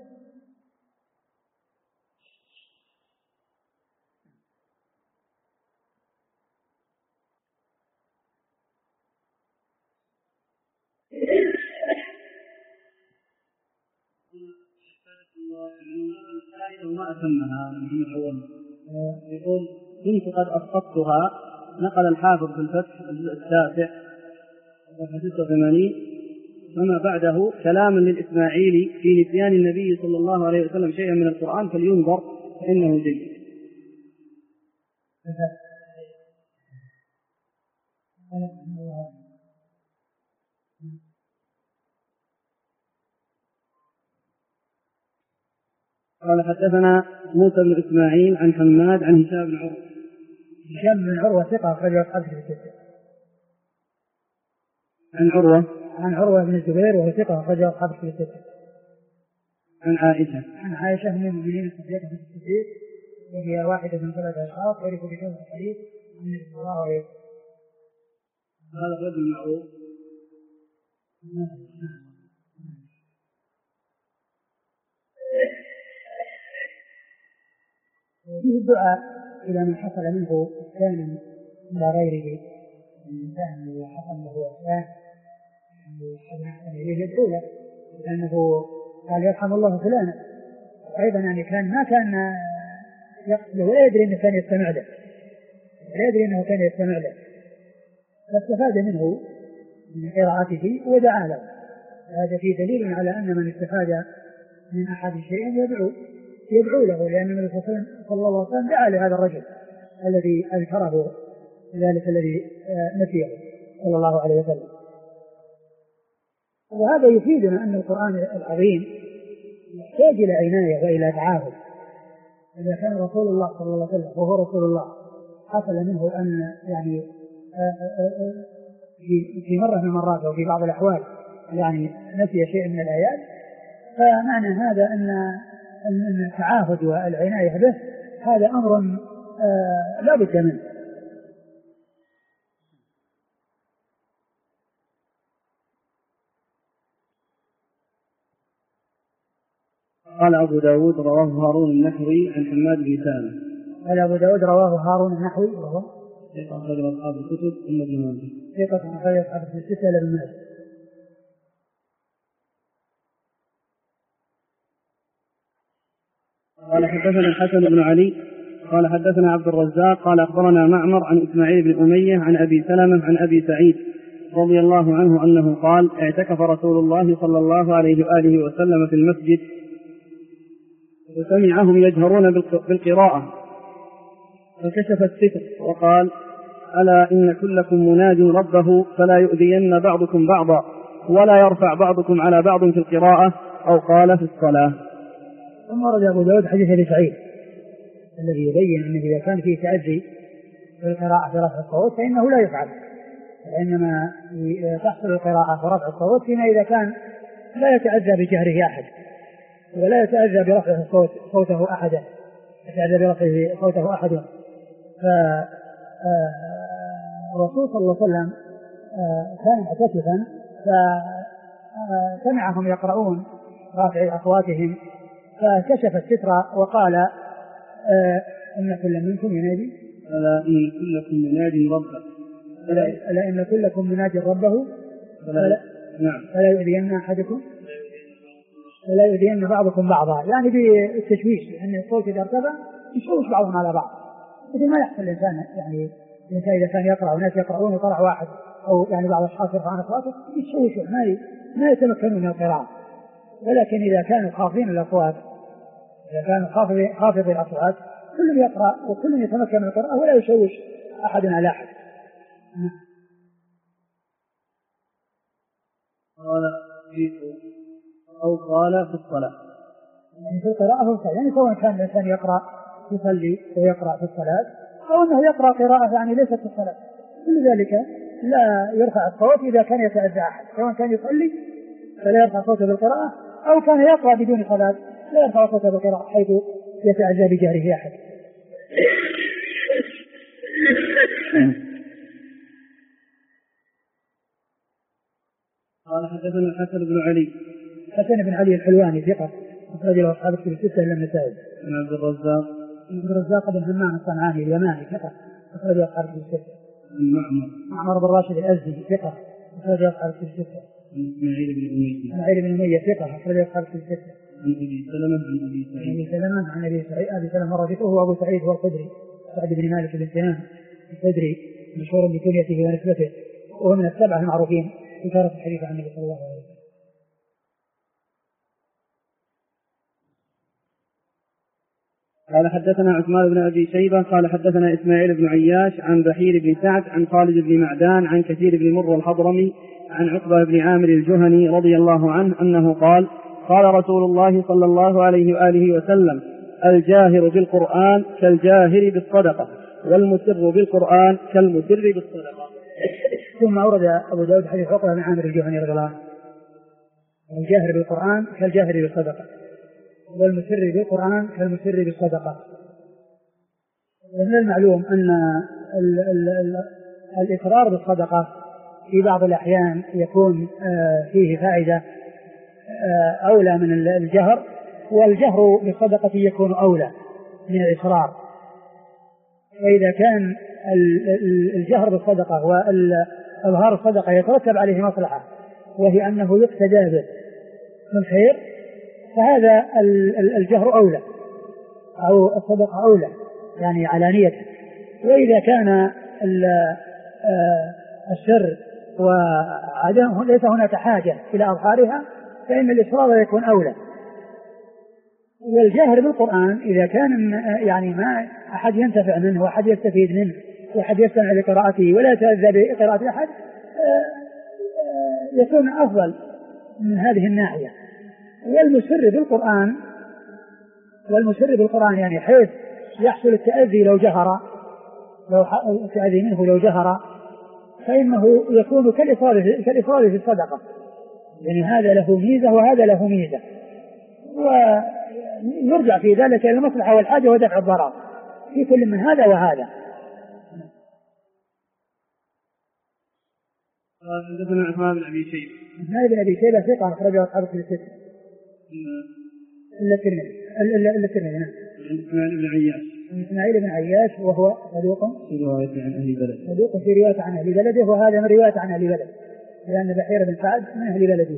ما أتمها محمد حوان يقول كنت قد أسقطتها. نقل الحافظ في الفتح الجزء التاسع صفحة 86 وما بعده كلاما للإسماعيلي في نسيان النبي صلى الله عليه وسلم شيئا من القرآن فلينظر إنه جيد. قال حدثنا موسى بن إسماعيل عن حماد عن هشام بن عروة. هشام بن عروة ثقة أخرجه أصحاب الكتب. عن عروة عن عروة بن الزبير وهو ثقة أخرجه أصحاب الكتب الستة. عن عائشة من المؤمنين الصديقة بنت الصديق وهي واحدة من 3 أشخاص يعرف بكثرة الحديث عن النبي صلى الله عليه وسلم. هذا الرجل معروف. وفيه الدعاء إلى من حصل منه إحسانا إلى غيره من إنسان وحصل له إحسان يدعو له لأنه قال يرحم الله فلانا. أيضا يعني كان ما كان يقصد ولا يدري أنه كان يستمع له فاستفاد منه من قراءته ودعا له. هذا فيه دليل على أن من استفاد من أحد شيء يدعو له، لأن النبي صلى الله عليه وسلم دعا لهذا الرجل الذي أذكره ذلك الذي نسيه صلى الله عليه وسلم. وهذا يفيدنا أن القرآن العظيم يحتاج إلى عناية وإلى تعاهد. إذا كان رسول الله صلى الله عليه وسلم وهو رسول الله حصل منه أن يعني في مرة من المرات أو في بعض الأحوال يعني نسي شيء من الآيات، فمعنى هذا أن التعاهد والعناية به هذا أمر لا بد منه. قال أبو داود رواه هارون النحوي عن حماد بن سالم. قال أبو داود رواه هارون النحوي وهو ثقة أخرج أصحاب الكتب إلا ابن ماجه. ثقة أخرج أصحاب الكتب إلا ابن ماجه. قال حدثنا الحسن بن علي قال حدثنا عبد الرزاق قال أخبرنا معمر عن إسماعيل بن أمية عن أبي سلمة عن أبي سعيد رضي الله عنه أنه قال اعتكف رسول الله صلى الله عليه وآله وسلم في المسجد وسمعهم يجهرون بالقراءة فكشف الستر وقال ألا إن كلكم مناد ربه فلا يؤذين بعضكم بعضا ولا يرفع بعضكم على بعض في القراءة أو قال في الصلاة. ثم ورد أبو داود حديث أبي سعيد الذي يبين أنه إذا كان فيه تأذي في القراءة برفع الصوت فإنه لا يفعل، وإنما تحصل القراءة برفع الصوت فيما إذا كان لا يتأذى بجهره أحد ولا يتأذى برفع صوته أحدا فالرسول صلى الله عليه وسلم كان معتكفا فسمعهم يقرؤون رافع أصواتهم فكشف الستر وقال إن كل منكم ينادي ألا إن كلكم مناد ربه ألا إن كلكم مناد ربه فلا يؤذين أحدكم فلا يؤذين بعضكم بعضا، يعني بالتشويش، لأن الصوت إذا ارتفع يشوش بعضهم على بعض مثل ما يحصل الإنسان، يعني الإنسان إذا كان يقرأ وناس يقرؤون وطلع واحد أو يعني بعض الأشخاص يرفعون أصواتهم يشوشوا ما يتمكنون من القراءة. ولكن إذا كانوا خافضين الأصوات إذا كانوا خافض الأصوات كل يقرأ وكل يتمكن من القراءة ولا يشوش أحد على أحد. قال أو قال في الصلاة يعني في القراءة والصلاة، يعني سواء كان الإنسان يقرأ يصلي ويقرأ في الصلاة أو أنه يقرأ قراءة يعني ليست في الصلاة، كل ذلك لا يرفع الصوت إذا كان يتأذى أحد، سواء كان يصلي فلا يرفع صوته بالقراءة أو كان يقرأ بدون صلاة لا يرفع صوته بالقراءة حيث يتأذى بجهره أحد. قال حدثنا الحسن بن علي حسن بن علي الحلواني ثقة أخرج له أصحاب الكتب الستة إلا النسائي. عن عبد الرزاق بن همام الصنعاني اليماني ثقة أخرج له أصحاب الكتب الستة. عن معمر بن راشد الأزدي ثقة أخرج له أصحاب الكتب الستة. إسماعيل بن أمية ثقة أخرج له أصحاب الكتب الستة. عن أبي سلمة عن أبي سلمة رضي الله عنه وأبو سعيد هو الخدري سعد بن مالك بن سنان الخدري مشهور بكنيته ونسبته وهو من السبعة المعروفين في كثرة الحديث عن النبي صلى الله عليه وسلم. قال حدثنا عثمان بن أبي شيبة قال حدثنا إسماعيل بن عياش عن بحير بن سعد عن خالد بن معدان عن كثير بن مر الحضرمي عن عقبة بن عامر الجهني رضي الله عنه أنه قال قال رسول الله صلى الله عليه وآله وسلم الجاهر بالقرآن كالجاهر بالصدقة والمسر بالقرآن كالمسر بالصدقة. ثم أورد أبو داود حديث عقبة بن عامر الجهني رضي الله عنه: الجاهر بالقرآن كالجاهر بالصدقة، والمسر بالقرآن كالمسر بالصدقة. ومن المعلوم أن الإقرار بالصدقة في بعض الأحيان يكون فيه فائدة أولى من الجهر، والجهر بالصدقة يكون أولى من الإقرار. فإذا كان الجهر بالصدقة وإظهار الصدقة يترتب عليه مصلحة وهي أنه يقتدى به من خير، فهذا الجهر أولى أو الصدقة أولى يعني علانية. وإذا كان السر وعدم ليس هناك حاجة إلى أظهارها فإن الإصرار يكون أولى. والجاهر بالقرآن إذا كان يعني ما أحد ينتفع منه وأحد يستفيد منه وأحد يستمع لقراءته ولا يتأذى بقراءة أحد يكون أفضل من هذه الناحية. والمسر بالقرآن يعني حيث يحصل التأذي لو جهر، التأذي منه لو جهر، فإنه يكون كالإفراد في الصدقة، يعني هذا له ميزة وهذا له ميزة، ويرجع في ذلك إلى المصلحة والحاجة ودفع الضرر في كل من هذا وهذا. حدثنا عثمان بن أبي شيبة. عثمان بن أبي شيبة ثقة أخرجه أصحاب في الستة إلا الترمذي. نعم. إسماعيل بن عياش. إسماعيل بن عياش وهو صدوق في رواية عن أهل بلده. صدوق في رواية عن أهل بلده، وهذا من رواية عن أهل بلده لأن بحير بن سعد من أهل بلده.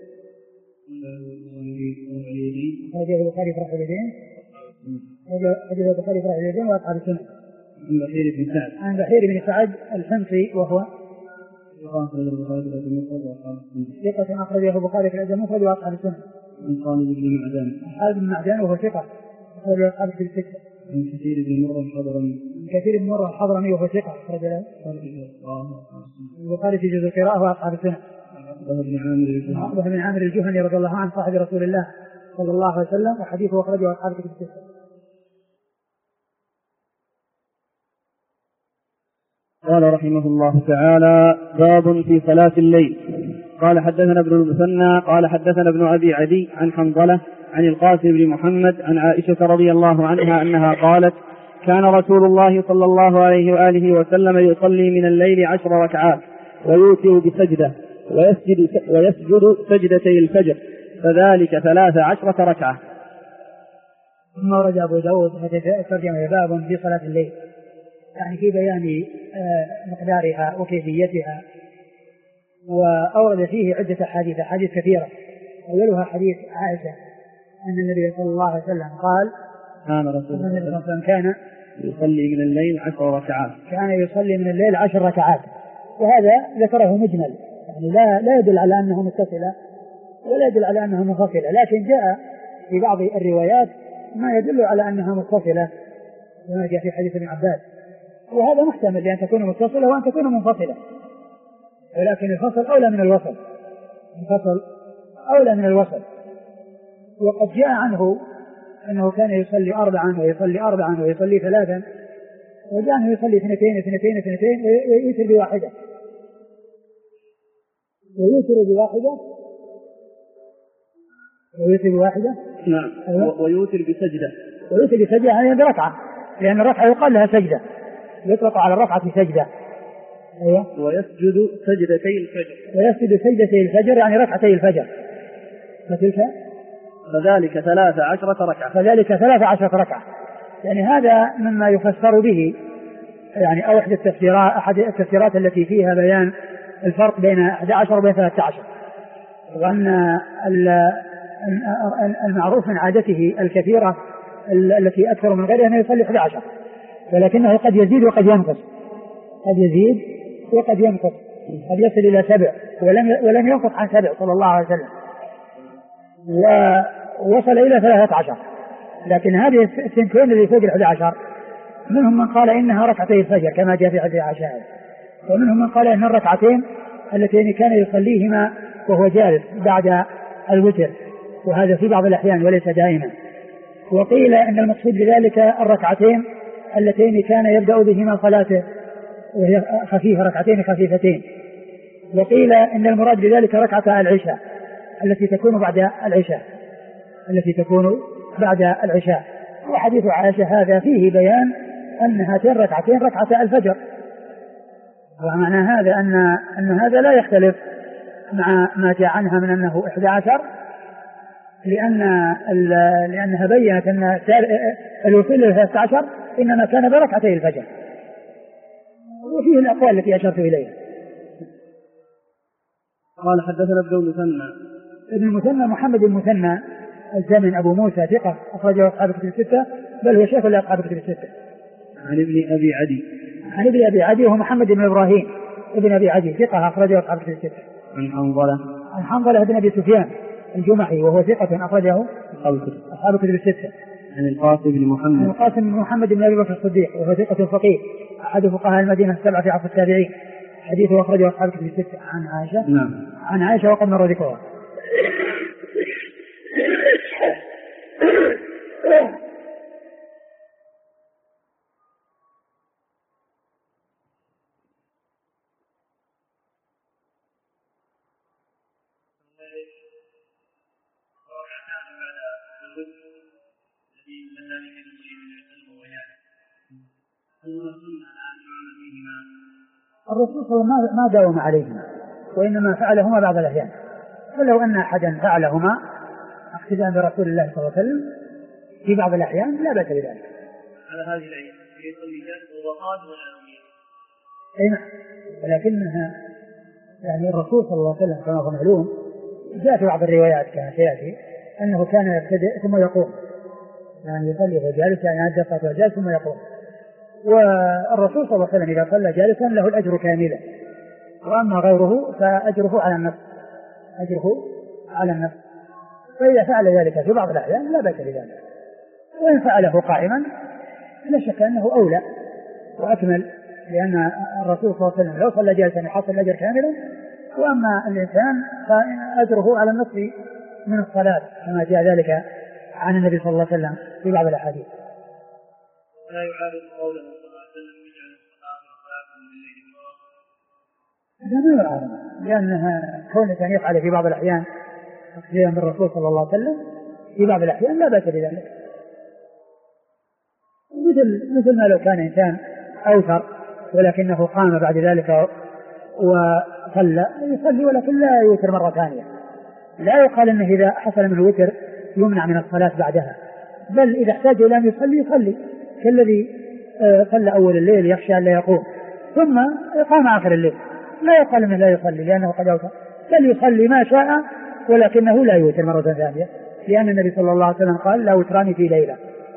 هذا البخاري في رحل اليدين. هذا البخاري في رحل اليدين وأصحاب السنة. عن بحير بن سعد. عن بحير بن سعد الحمصي وهو ثقة أخرجه البخاري في الأدب المفرد وأصحاب السنة. عن خالد بن معدان. خالد بن معدان وهو ثقة أخرجه أصحاب الستة. عن كثير بن مرة الحضرمي. كثير بن مرة الحضرمي وهو ثقة أخرجه البخاري في جزء القراءة وأصحاب السنة. عقبة بن عامر الجهني رضي الله عنه صاحب رسول الله صلى الله عليه وسلم، وحديثه أخرجه أصحاب الستة. قال رحمه الله تعالى: باب في صلاة الليل. قال حدثنا ابن المثنى قال حدثنا ابن أبي عدي عن حنظلة عن القاسم بن محمد عن عائشة رضي الله عنها أنها قالت: كان رسول الله صلى الله عليه وآله وسلم يصلي من الليل 10 ركعات ويوتر بسجدة ويسجد سجدتي الفجر، فذلك 13 ركعة. ثم ورد أبو داود ترجمة باب في صلاة الليل، يعني في بيان مقدارها وكيفيتها، وأورد فيه عدة أحاديث كثيرة. أولها حديث عائشة أن النبي صلى الله عليه وسلم قال: كان رسول الله صلى الله عليه وسلم كان يصلي من الليل 10 ركعات. كان يصلي من الليل 10 ركعات، وهذا ذكره مجمل، يعني لا يدل على أنه متصلة ولا يدل على أنه منفصلة، لكن جاء في بعض الروايات ما يدل على أنها متصلة كما جاء في حديث ابن عباس، وهذا محتمل لأن تكون متصلة وأن تكون منفصلة، ولكن الفصل أولى من الوصل. الفصل أولى من الوصل. وقد جاء عنه أنه كان يصلي 4 ويصلي 4 ويصلي 3، وجاء أنه يصلي 2 ويوتر بواحدة نعم. ويوتر بسجدة يعني بركعة، لأن الركعة يقال لها سجدة، يطلق على الركعة سجدة. أيوة. ويسجد سجدتي الفجر يعني ركعتي الفجر، فذلك 13 ركعة. فذلك 13 ركعة، يعني هذا مما يفسر به، يعني أو أحد التفسيرات التي فيها بيان الفرق بين 11 وبين 13، وأن المعروف من عادته الكثيرة التي أكثر من غيرها أنه يصلي 11، ولكنه قد يزيد وقد ينقص، قد يصل إلى 7 ولم ينقص عن 7 صلى الله عليه وسلم، ووصل إلى 13. لكن هذه السنتين اللي فوق 11 منهم من قال إنها ركعتي الفجر كما جاء في حديث عائشة، ومنهم من قال إن الركعتين اللتين كان يصليهما وهو جالس بعد الوتر، وهذا في بعض الأحيان وليس دائما. وقيل إن المقصود بذلك الركعتين اللتين كان يبدأ بهما صلاته وهي خفيفة، ركعتين خفيفتين. وقيل إن المراد بذلك ركعة العشاء التي تكون بعد العشاء. وحديث عائشة هذا فيه بيان أن هاتين ركعتين ركعة الفجر، ومعنى هذا أن هذا لا يختلف مع ما جاء عنها من أنه 11، لأنها بيّنت أن الوصول إلى 13 إنما كان بركعتي الفجر، وفيه الأقوال التي أشرت إليها. قال حدثنا ابن المثنى محمد المثنى الزمن أبو موسى ثقة أخرجه أصحاب الكتب الستة، بل هو شيخ لأصحاب الكتب الستة. عن ابن أبي عدي وهو محمد بن إبراهيم ابن أبي عدي ثقة أخرجه أصحاب الكتب الستة. عن حنظلة بن أبي سفيان الجمحي وهو ثقة أخرجه أصحاب الكتب الستة. عن القاسم بن محمد بن أبي بكر الصديق وهو ثقة فقيه أحد فقهاء المدينة السبعة في عصر التابعين، حديثه أخرجه أصحاب الكتب الستة. عن عائشة عن عائشة وقد مر ذكرها. الرسول صلى الله عليه وسلم ما داوم عليهما، وإنما فعلهما بعض الأحيان، فلو أن أحدا فعلهما اقتداء برسول الله صلى الله عليه وسلم في بعض الأحيان لا بأس بذلك. على هذه الأيام يصلي جالس وقعد ولا يمين؟ أي نعم، ولكنها يعني الرسول صلى الله عليه وسلم كما هو معلوم جاء في بعض الروايات كما سيأتي أنه كان يبتدئ ثم يقوم، يعني يصلي وهو جالس، يعني أدى الصلاة جالس ثم يقوم. والرسول صلى الله عليه وسلم إذا صلى جالسا له الأجر كاملا، وأما غيره فأجره على النفس. فإذا فعل ذلك في بعض الأحيان لا بأس بذلك، وإن فعله قائما لا شك أنه أولى وأكمل، لأن الرسول صلى الله عليه وسلم لو صلى جالسا يحصل الأجر كاملا، وأما الإنسان فأجره على النصف من الصلاة كما جاء ذلك عن النبي صلى الله عليه وسلم في بعض الأحاديث. لا يعارض قوله صلى الله عليه وسلم يجعل الصلاة وصلاة بالليل هذا ما يعارض، لأنها كونه أن يفعل في بعض الأحيان تقديرا بالرسول صلى الله عليه وسلم في بعض الأحيان لا بأس بذلك. مثل ما لو كان إنسان أوتر ولكنه قام بعد ذلك وصلى يصلي ولكن لا يوتر مرة ثانية، لا يقال أنه إذا حصل من الوتر يمنع من الصلاة بعدها، بل إذا احتاج إلى أن يصلي كالذي صلى أول الليل يخشى أن لا يقوم ثم قام آخر الليل، لا يقال أنه لا يصلي لأنه قد أوتر، بل يصلي ما شاء ولكنه لا يوتر مرة ثانية، لأن النبي صلى الله عليه وسلم قال لا وتران في ليلة.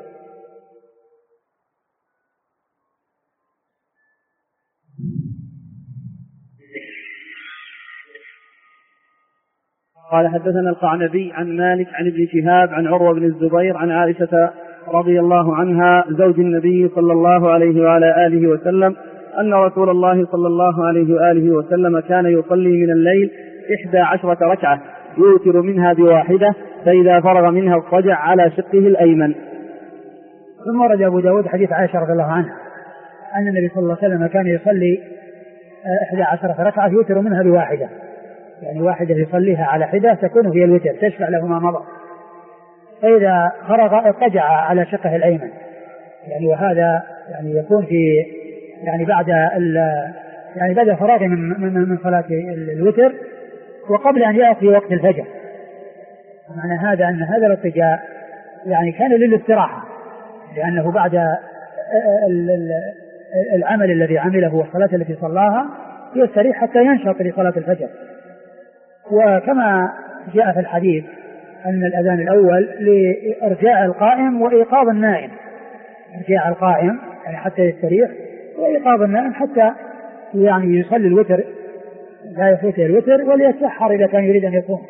قال حدثنا القعنبي عن مالك عن ابن شهاب عن عروة بن الزبير عن عائشة رضي الله عنها زوج النبي صلى الله عليه وعلى آله وسلم أن رسول الله صلى الله عليه وآله وسلم كان يصلي من الليل 11 ركعة يوتر منها بواحدة، فإذا فرغ منها اضطجع على شقه الأيمن. ثم ورد أبو داود حديث عائشة رضي الله عنها أن النبي صلى الله عليه وسلم كان يصلي 11 ركعة يوتر منها بواحدة، يعني واحدة يصليها على حدة تكون هي الوتر تشفع له ما مضى، فإذا فرغ اضطجع على شقه الأيمن، يعني وهذا يعني يكون في يعني بعد فراغ من صلاة الوتر وقبل أن يأتي وقت الفجر. معنى هذا أن هذا الاضطجاع يعني كان للاستراحة، لأنه بعد العمل الذي عمله والصلاة التي صلاها يستريح حتى ينشط لصلاة الفجر. وكما جاء في الحديث أن الأذان الأول لإرجاع القائم وإيقاظ النائم، إرجاع القائم يعني حتى يستريح، وإيقاظ النائم حتى يعني يصلي الوتر لا يفوت الوتر، وليتسحر إذا كان يريد أن يقوم،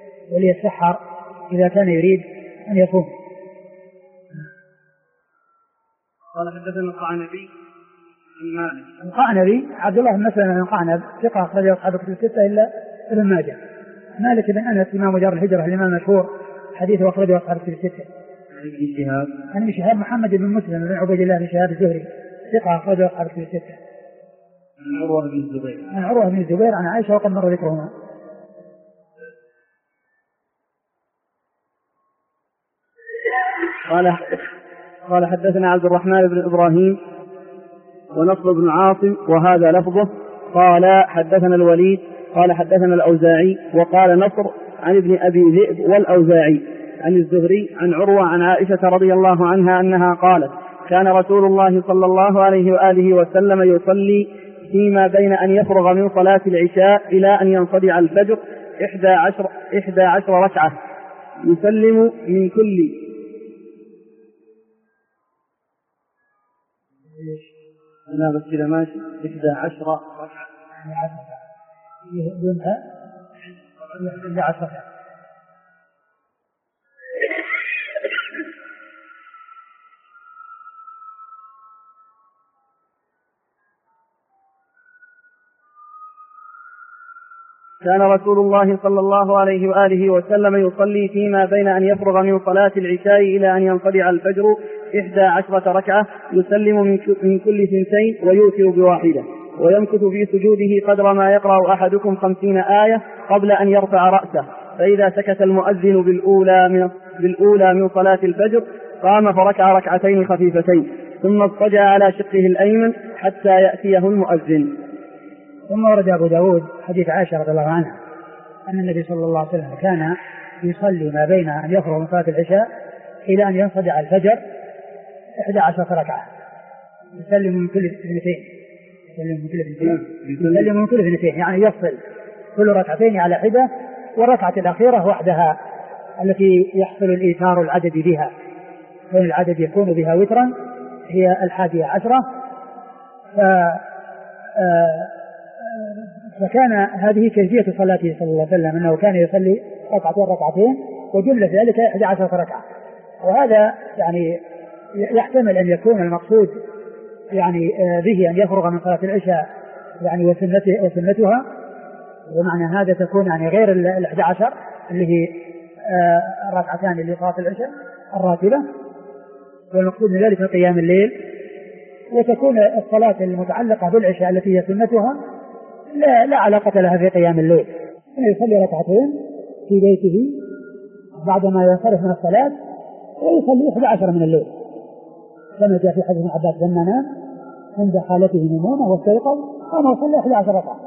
قال حدثنا القعنبي عن مالك. القعنبي عبد الله بن مسلم بن القعنب ثقة أخرجه أصحاب الكتب الستة إلا ابن ماجه. مالك بن أنس إمام دار الهجرة الإمام المشهور حديثه أخرجه أصحاب الكتب الستة. عن ابن شهاب محمد بن مسلم بن عبيد الله بن شهاب الزهري ثقة أخرجه أصحاب الكتب الستة. عن عروة بن الزبير. عن عروة بن الزبير عن عائشة وقد مر ذكرهما. قال حدثنا عبد الرحمن بن إبراهيم ونصر بن عاصم وهذا لفظه. قال حدثنا الوليد قال حدثنا الأوزاعي وقال نصر عن ابن أبي ذئب والأوزاعي عن الزهري عن عروة عن عائشة رضي الله عنها أنها قالت كان رسول الله صلى الله عليه وآله وسلم يصلي فيما بين أن يفرغ من صلاة العشاء إلى أن ينصدع الفجر 11 ركعة يسلم من كل لا بس كذا ماشي 11 ركعة دونها 11 ركعة. كان رسول الله صلى الله عليه وآله وسلم يصلي فيما بين أن يفرغ من صلاة العشاء إلى أن ينصدع الفجر 11 ركعة يسلم من كل 2 ويوتر بواحدة ويمكث في سجوده قدر ما يقرأ أحدكم 50 آية قبل أن يرفع رأسه. فإذا سكت المؤذن بالأولى من صلاة الفجر قام فركع ركعتين خفيفتين ثم اضطجع على شقه الأيمن حتى يأتيه المؤذن. ثم ورد أبو داود حديث عائشة رضي الله عنها أن النبي صلى الله عليه وسلم كان يصلي ما بين أن يفرغ من صلاة العشاء إلى أن ينصدع الفجر 11 ركعة يسلم من كل 2 يسلم من كل 2 يعني يفصل كل ركعتين على حدة والركعة الأخيرة وحدها التي يحصل الإيثار العدد بها فإن العدد يكون بها وترا هي 11. فكان هذه كيفية صلاته صلى الله عليه وسلم أنه كان يصلي ركعتين وجل في ذلك 11 ركعة. وهذا يعني يحتمل أن يكون المقصود يعني به أن يفرغ من صلاة العشاء يعني وسنتها ومعنى هذا تكون يعني غير 11 اللي هي الركعتان اللي صلاة العشاء الراتبة والمقصود من ذلك قيام الليل وتكون الصلاة المتعلقة بالعشاء التي هي سنتها لا علاقة لها في قيام الليل. يصلي ركعتين في بيته بعدما ينصرف من الصلاة ويصلي 11 من الليل كما جاء في حديث ابن عباس لما نام عند خالته ميمونة واستيقظ قام وصلى 11 ركعة.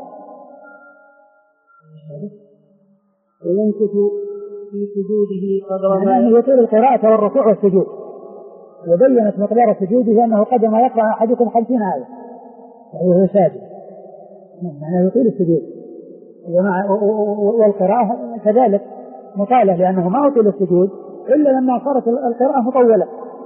ويمكث في سجوده قدر ما يطيل القراءة والركوع والسجود. وبينت مقدار سجوده أنه قد ما يقرأ أحدكم 50 آية وهو ساجد يعني يطيل السجود والقراءة كذلك مطالة لأنه ما أطيل السجود إلا لما صارت القراءة مطولة.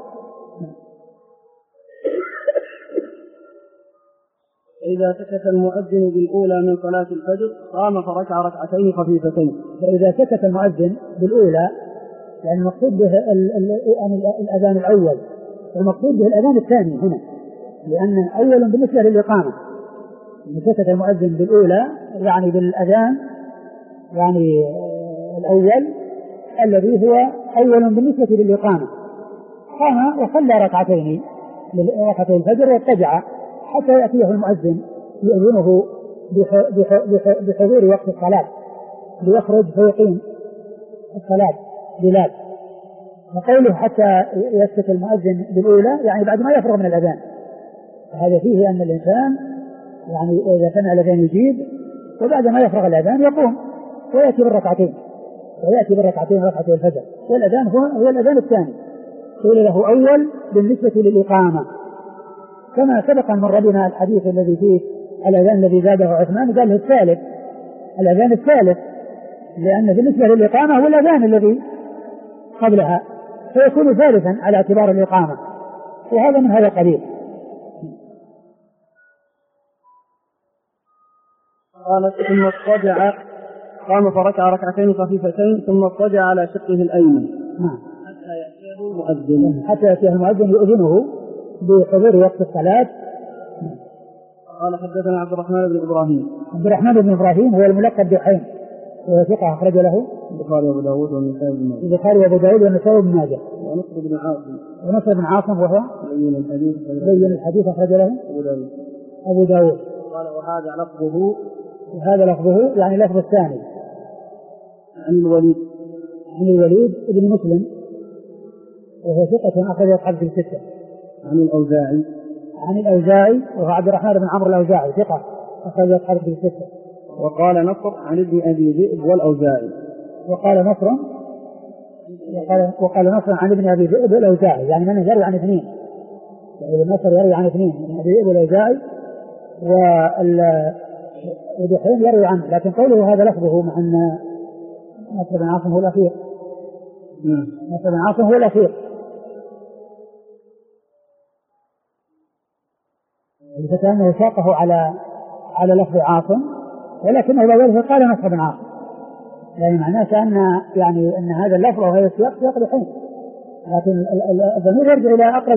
فإذا سكت المؤذن بالأولى من صلاة الفجر قام فركع ركعتين خفيفتين. فإذا سكت المؤذن بالأولى يعني المقصود به الأذان الأول والمقصود به الأذان الثاني هنا لأن أول بالنسبة للإقامة سكت المؤذن بالأولى يعني بالأذان يعني الأول الذي هو أول بالنسبة للإقامة قام وصلى ركعتين الفجر واتجع حتى يأتيه المؤذن يؤذنه بحضور وقت الصلاة ليخرج فيقيم الصلاة بلاد. وقوله حتى يسكت المؤذن بالأولى يعني بعد ما يفرغ من الأذان. هذا فيه أن الإنسان يعني إذا سمع الأذان يجيب وبعد ما يفرغ الأذان يقوم ويأتي بالركعتين ركعتي الفجر والأذان هو الأذان الثاني قيل له أول بالنسبة للإقامة كما سبق مر بنا الحديث الذي فيه الأذان الذي زاده عثمان قال له الثالث الأذان الثالث لأن بالنسبة للإقامة هو الأذان الذي قبلها فيكون ثالثا على اعتبار الإقامة وهذا من هذا القبيل. قالت ثم اضطجع قام فركع ركعتين خفيفتين ثم اضطجع على شقه الأيمن حتى يأتيه المؤذن يؤذنه بحضور وقت الصلاة. قال حدثنا عبد الرحمن بن إبراهيم هو الملقب بحين وهو ثقة أخرج له البخاري وأبو داود والنسائي بن ماجه ونصر بن عاصم وهو بين الحديث أخرج له أبو داود قال وهذا لفظه. وهذا لفظه يعني لفظ الثاني. عن الوليد بن مسلم وهو ثقة أخرج أصحاب في الستة. عن الأوزاعي وهو عبد الرحمن بن عمرو الأوزاعي ثقة أخرج أصحاب في الستة. وقال نصر عن ابن أبي ذئب والأوزاعي. وقال نصر عن ابن أبي ذئب والأوزاعي، يعني من يروي عن اثنين، يعني نصر يروي عن اثنين، من أبي ذئب والأوزاعي ودحين يروي عنه، لكن قوله هذا لفظه مع أن نصر بن عاصم هو الأخير. نصر بن عاصم هو الأخير، فكأنه ساقه على لفظ عاصم، ولكنه لا ذلك قال نصر بن عاصم، يعني معناه أن هذا اللفظ وهذا السياق سياق دحين، لكن الضمير يرجع إلى أقرب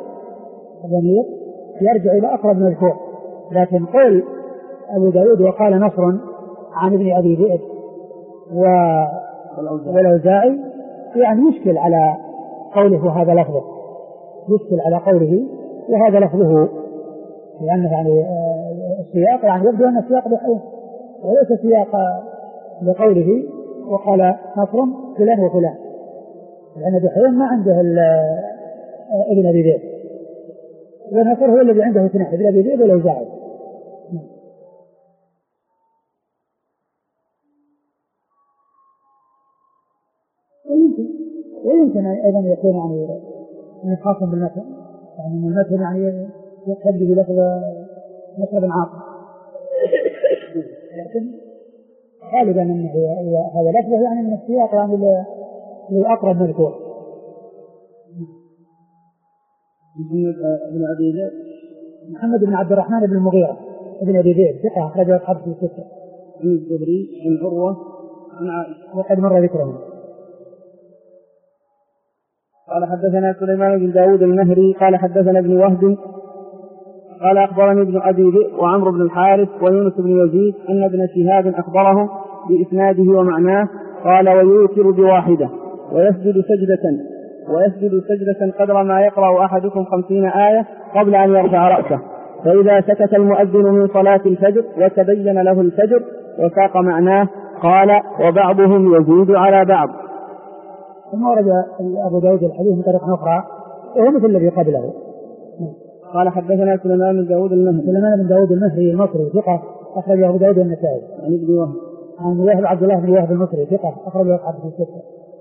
مذكور، لكن قول أبو داود وقال نصر عن ابن أبي ذئب والأوزاعي يعني يشكل على قوله هذا لفظه، وهذا لفظه، لأنه يعني السياق يعني يبدو أن السياق دحين وليس سياق لقوله وقال نصر فلان وفلان، لأن دحين ما عنده ابن أبي ذئب، ونصر هو الذي عنده اثنين، ابن أبي ذئب والأوزاعي. ويمكن أيضا يكون يعني خاصا بالمثل، يعني من المثل يعني يقتد بلفظ نصر بن عاصم، لكن غالبا أنه هذا لفظه يعني من السياق يعني لأقرب مذكور. محمد بن عبد الرحمن بن المغيرة ابن أبي ذئب ثقة أخرجه أصحاب في الستة. عن الزهري عن عروة عن عائشة وقد مر ذكرهم. قال حدثنا سليمان بن داود المهري قال حدثنا ابن وهب قال أخبرني ابن أبي ذئب وعمرو بن الحارث ويونس بن يزيد أن ابن شهاب أخبره بإسناده ومعناه قال ويوتر بواحدة ويسجد سجدة قدر ما يقرأ أحدكم 50 آية قبل أن يرفع رأسه، فإذا سكت المؤذن من صلاة الفجر وتبين له الفجر وساق معناه قال وبعضهم يزيد على بعض. ثم ورد أبو داود الحديث من طريق أخرى وهو مثل الذي قبله. قال حدثنا سليمان بن داود المهري المصري ثقة أخرجه أبو داود النسائي. عن وهب عبد الله بن وهب المصري ثقة أخرجه أصحاب في الستة.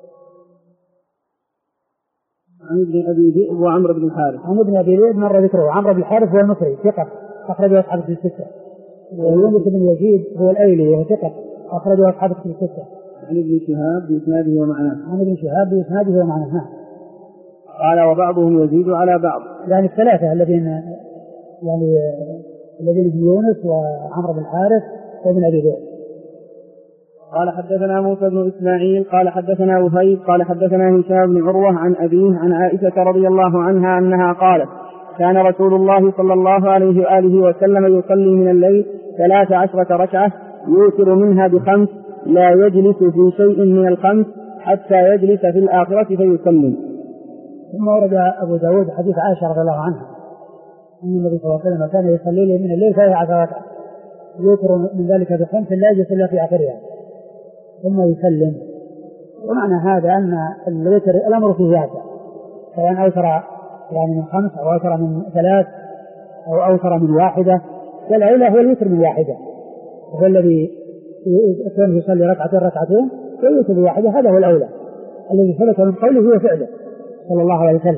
عن ابن أبي ذئب وعمرو بن الحارث. عن ابن أبي ذئب مر ذكره، عمرو بن الحارث هو المصري ثقة أخرجه أصحاب في الستة. ويونس بن يزيد هو الأيلي وهو ثقة أخرجه أصحاب في الستة. عن ابن شهاب بإسناده ومعناه. قال وبعضهم يزيد على بعض، يعني الثلاثة الذين هم يونس وعمرو بن الحارث وابن أبي ذئب. قال حدثنا موسى بن إسماعيل قال حدثنا وهيب قال حدثنا هشام بن عروة عن أبيه عن عائشة رضي الله عنها أنها قالت كان رسول الله صلى الله عليه وآله وسلم يصلي من الليل 13 ركعة يوتر منها ب5 لا يجلس في شيء من الخمس حتى يجلس في الآخرة فيسلم. ثم ورد أبو داود حديث عائشة رضي الله عنها أن النبي صلى الله عليه وسلم كان يصلي من الليل 13 ركعة يوتر من ذلك ب5 لا يجلس إلا في آخرها ثم يسلم. ومعنى هذا أن الوتر الأمر فيه واسع، سواء أوتر يعني من 5 أو أوتر من 3 أو أوتر من 1، فالأولى هو الوتر من 1، وهو الذي يكون يصلي ركعتين ويوتر ب1، هذا هو الأولى الذي ثبت من قوله وفعله صلى الله عليه وسلم.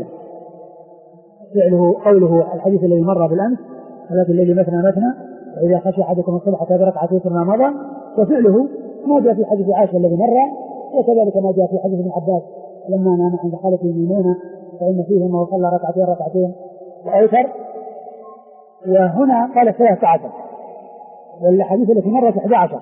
قوله الحديث الذي مر بالأمس صلاة الليل مثنى وإذا خشي أحدكم الصبح بركعتين ثم مضى، وفعله ما جاء في حديث عائشة الذي مر، وكذلك ما جاء في حديث ابن عباس لما نام عند خالته ميمونة فإن فيه ما صلى ركعتين وأوتر. وهنا قال 13 والحديث التي مرت 11،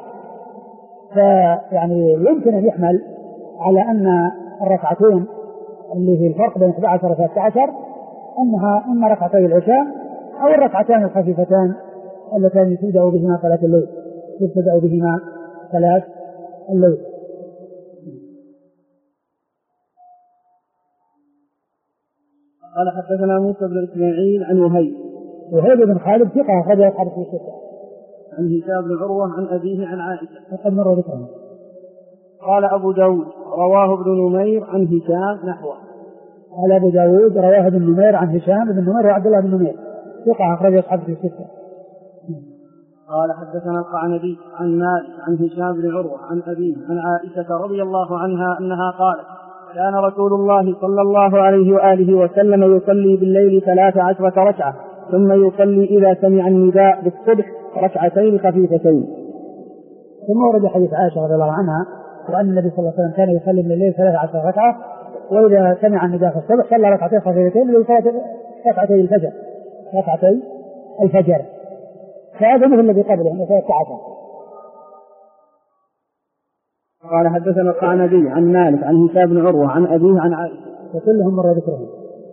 فيعني يمكن أن يحمل على أن الركعتين اللي في الفرق بين 11 و 13 أنها إما ركعتي العشاء أو الركعتان الخفيفتان اللتان تبدأ بهما صلاة الليل، يبتدأ بهما صلاة الليل. قال حدثنا موسى بن إسماعيل عن وهيب بن خالد ثقة أخرجه أصحاب في الستة. عن هشام بن عروة عن أبيه عن عائشة. وقد مر ذكره. قال أبو داود رواه ابن نمير عن هشام نحوه. قال أبو داود رواه ابن نمير عن هشام بن نمير وعبد الله بن نمير ثقة أخرج أصحابه في الستة. قال حدثنا القعنبي عن مالك عن هشام بن عروة عن أبيه عن عائشة رضي الله عنها أنها قالت كان رسول الله صلى الله عليه وآله وسلم يصلي بالليل 13 ركعة ثم يصلي إذا سمع النداء بالصبح ركعتين خفيفتين. ثم ورد حديث عائشة رضي الله عنها وأن النبي صلى الله عليه وسلم كان يصلي من الليل 13 ركعة وإذا سمع النداء في الصبح صلى ركعتين خفيفتين ركعتي الفجر فهذا مثل الذي قبله أنه 13. قال حدثنا القعنبي عن مالك عن هشام بن عروة عن أبيه عن عائشة وكلهم مر ذكرهم.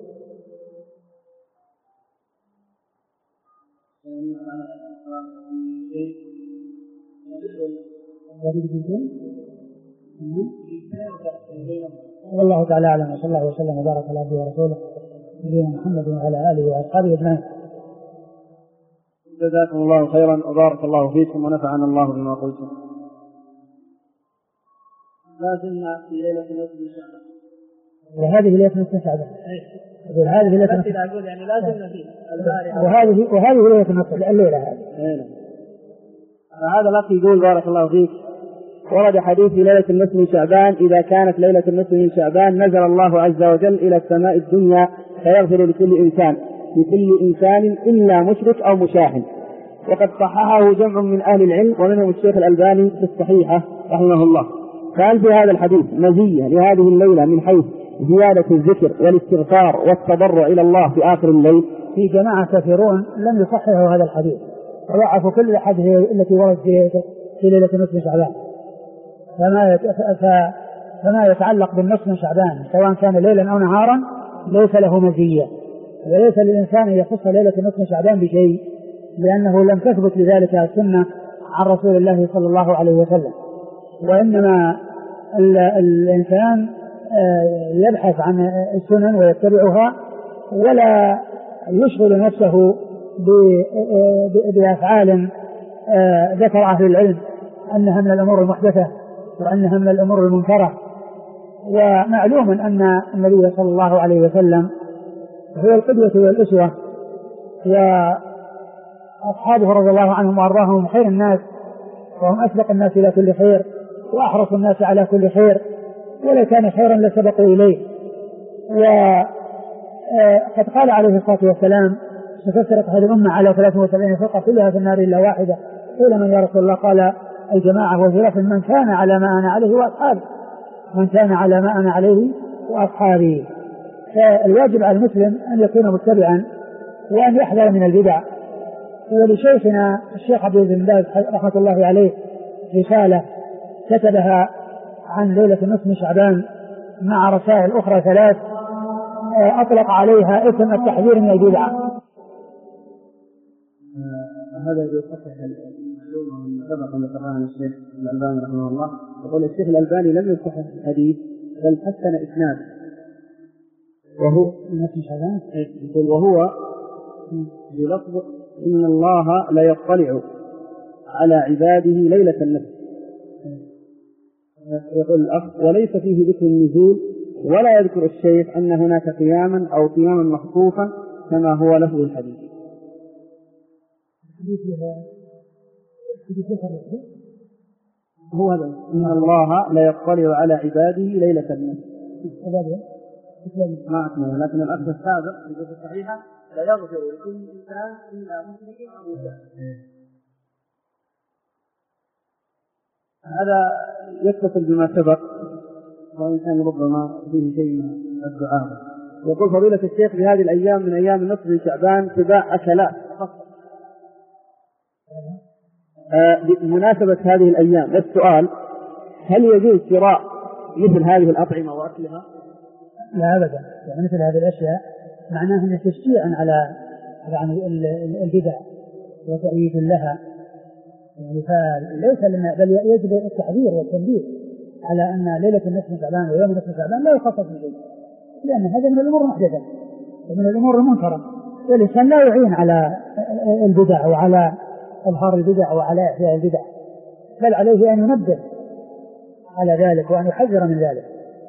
والله تعالى أعلم وصلى الله وسلم وبارك على عبده ورسوله نبينا محمد وعلى آله وأصحابه أجمعين. جزاكم الله خيرا وبارك الله فيكم ونفعنا الله بما قلتم. لازمنا في ليلة نصف شعبان وهذه ليلة نصف شعبان. هذه ليلة نصف أقول يعني لازمنا فيه وهذه ليلة نصف الليلة هذه. هذا الأخ يقول بارك الله فيك ورد حديث ليلة النصف من شعبان إذا كانت ليلة النصف من شعبان نزل الله عز وجل إلى السماء الدنيا فيغفر لكل إنسان إلا مشرك أو مشاحن. وقد صححه جمع من أهل العلم ومنهم الشيخ الألباني في الصحيحة رحمه الله. فهل في هذا الحديث مزية لهذه الليلة من حيث زيادة الذكر والاستغفار والتضرع إلى الله في آخر الليل؟ في جماعة كثيرون لم يصححوا هذا الحديث وضعفوا كل الأحاديث التي وردت في ليلة نصف شعبان. فما يتعلق بالنصف من شعبان سواء كان ليلا أو نهارا ليس له مزية وليس للإنسان أن يخص ليلة نصف من شعبان بشيء لأنه لم تثبت لذلك السنة عن رسول الله صلى الله عليه وسلم. وإنما الإنسان يبحث عن السنن ويتبعها ولا يشغل نفسه بأفعال ذكر أهل العلم أنها من الأمور المحدثة وأنها من الأمور المنكرة. ومعلوم أن النبي صلى الله عليه وسلم هو القدوة والأسوة وأصحابه رضي الله عنهم وأرضاهم خير الناس وهم أسبق الناس إلى كل خير وأحرص الناس على كل خير ولو كان خيرا لسبقوا إليه. وقد قال عليه الصلاة والسلام ستفترق هذه الأمة على 73 فرقة كلها في النار إلا واحدة. قيل من يا رسول الله؟ قال الجماعة وزلف من كان على ما أنا عليه وأصحابي وأصحابي. فالواجب على المسلم أن يكون متبعا وأن يحذر من البدع. ولشيخنا الشيخ عبد العزيز بن باز رحمة الله عليه رسالة كتبها عن ليلة نصف من شعبان مع رسائل أخرى 3 أطلق عليها اسم التحذير من البدع. هذا يصحح المعلومة من سبق أن ذكرها الشيخ الألباني رحمه الله. يقول الشيخ الألباني لم يصحح الحديث بل حسن إسناده وهو بلفظ إن الله لا يطلع على عباده ليلة النصف. يقول الأخ وليس فيه ذكر النزول ولا يذكر الشيخ أن هناك قياما أو قياما مخصوصا كما هو لفظ الحديث. هو هذا إن الله لا يطلع على عباده ليلة النصف ما أكمل. لكن الأخ السابق في الصحيحة لا يغفر لكل إنسان إلا مشرك أو مشاهد. هذا يتصل بما سبق وإن كان ربما فيه شيء من الدعاء. يقول فضيلة الشيخ بهذه الأيام من أيام النصف من شعبان تباع أكلات بمناسبة هذه الأيام. السؤال هل يجوز شراء مثل هذه الأطعمة وأكلها؟ لا أبدا. يعني مثل هذه الأشياء معناه أن تشجيعا على البدع وتأييد لها. يعني فليس لنا بل يجب التحذير والتنبيه على أن ليلة النصف من شعبان ويوم نصف شعبان لا يخصص بشيء لأن هذا من الأمور المحدثة ومن الأمور المنكرة والإنسان لا يعين على البدع وعلى إظهار البدع وعلى إحياء البدع، بل عليه أن ينبه على ذلك وأن يحذر من ذلك.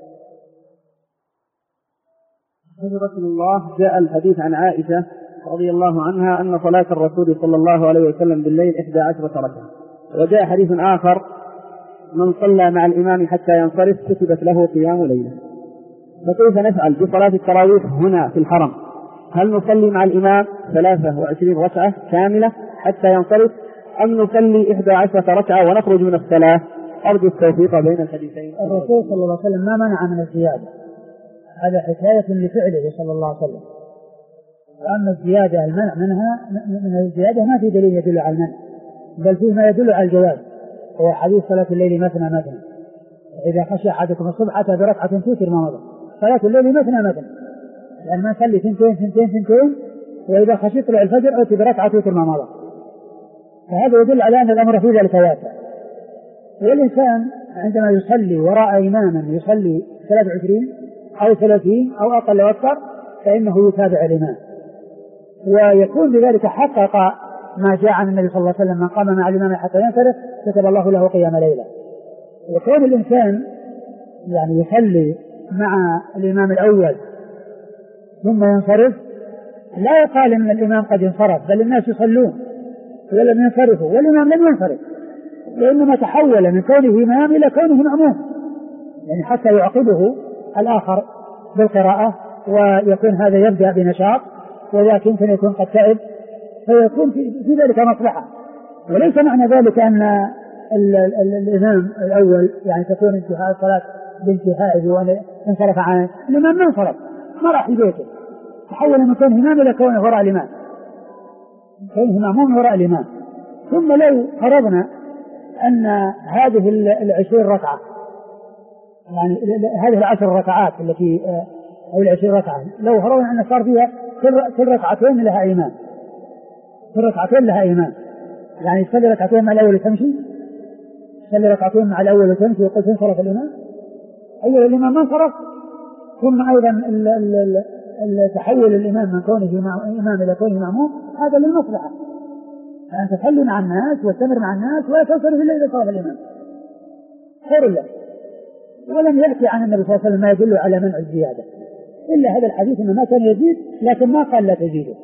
رسول الله جاء الحديث عن عائشة رضي الله عنها أن صلاة الرسول صلى الله عليه وسلم بالليل 11 ركعة، وجاء حديث آخر من صلى مع الإمام حتى ينصرف كتبت له قيام ليلة. فكيف نفعل بصلاة التراويح هنا في الحرم؟ هل نصلي مع الإمام 23 ركعة كاملة حتى ينصرف، أم نصلي 11 ركعة ونخرج من الصلاة؟ أرجو التوفيق بين الحديثين. الرسول صلى الله عليه وسلم ما منع من الزيادة، هذا حكاية لفعله صلى الله عليه وسلم. وأما الزيادة المنع منها من الزيادة ما في دليل يدل على المنع، بل فيه ما يدل على الجواز، هو حديث صلاة الليل مثنى مثنى، إذا خشي أحدكم الصبح أتى بركعة توتر ما مضى. صلاة الليل مثنى مثنى، لأن ما نصلي ثنتين وإذا خشي طلوع الفجر أتى بركعة توتر ما مضى، فهذا يدل على أن الأمر في ذلك واسع. والإنسان عندما يصلي وراء إماما يصلي 23 أو 30 أو أقل أكثر فإنه يتابع الإمام، ويكون بذلك حقق ما جاء عن النبي صلى الله عليه وسلم: من قام مع الإمام حتى ينصرف كتب الله له قيام ليلة. وكون الإنسان يعني يصلي مع الإمام الأول ثم ينصرف لا يقال أن الإمام قد انصرف، بل الناس يصلون ولم ينصرفوا والإمام لم ينصرف، وإنما تحول من كونه إمام إلى كونه مأموم، يعني حتى يعقبه الآخر بالقراءة ويكون هذا يبدأ بنشاط وذاك يمكن يكون قد تعب، فيكون في ذلك مصلحة. وليس معنى ذلك أن الإمام الأول يعني تكون انتهاء الصلاة بانتهائه وأن انصرف عنه. الإمام ما انصرف، ما راح في بيته، تحول من كونه إمام إلى كونه وراء الإمام، كونه مأموم وراء الإمام. ثم لو فرضنا أن هذه 20 ركعة يعني هذه 10 ركعات التي أو 20 ركعة لو فرضنا أن صار فيها كل ركعتين لها إمام، كل ركعتين لها إمام، يعني يصلي ركعتين مع الأول وتمشي، يصلي ركعتين مع الأول وتمشي وقد انصرف الإمام، أيها الإمام ما انصرف. ثم أيضا تحول الإمام من كونه إمام إلى كونه مأموم، هذا للمصلحة، أن تصلي مع الناس واستمر مع الناس ولا تنصرف إلا إذا صار الإمام، خير لك. ولم يأتي عن النبي صلى الله عليه وسلم ما يدل على منع الزيادة إلا هذا الحديث أنه ما كان يزيد، لكن ما قال لا تزيده.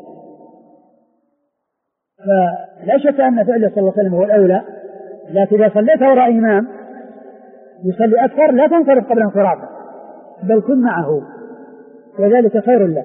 فلا شك أن فعله صلى الله عليه وسلم هو الأولى، لكن إذا صليت وراء إمام يصلي أكثر لا تنصرف قبل انصرافه، بل كن معه وذلك خير له.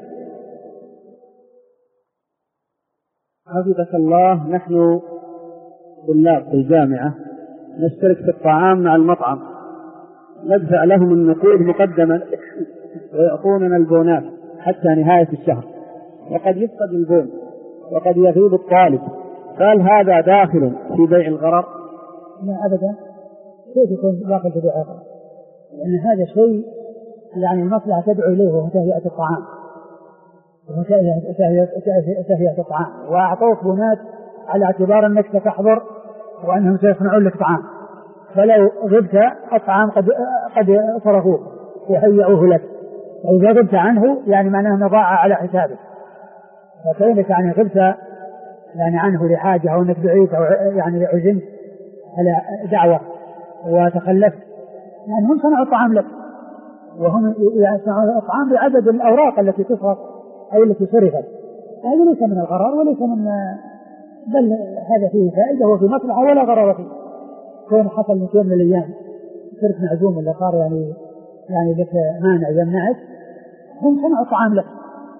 حفظك الله، نحن طلاب في الجامعة نشترك في الطعام مع المطعم، ندفع لهم النقود مقدما ويعطوننا البونات حتى نهاية الشهر، وقد يفقد البون وقد يغيب الطالب، فهل هذا داخل في بيع الغرر؟ لا أبدا، كيف يكون داخل في بيع الغرر؟ لأن هذا شيء يعني المصلحة تدعو إليه وهو تهيئة الطعام، وهو تهيئة الطعام، وأعطوك بونات على اعتبار أنك ستحضر وأنهم سيصنعون لك طعام، فلو غبت الطعام قد صرفوه وهيئوه لك، وإذا غبت عنه يعني معناه أنه ضاع على حسابك. فكونك يعني غبت يعني عنه لحاجة أو أنك دعيت أو يعني عزمت على دعوة وتخلفت، يعني هم صنعوا الطعام لك، وهم يصنعوا الطعام بعدد الأوراق التي تصرف أو التي صرفت، هذا ليس من الغرر وليس من، بل هذا فيه فائدة وفي مصلحة ولا غرر فيه. كون حصل من يوم من الأيام صرت معزوم ولا صار يعني لك مانع يمنعك، هم صنعوا الطعام لك،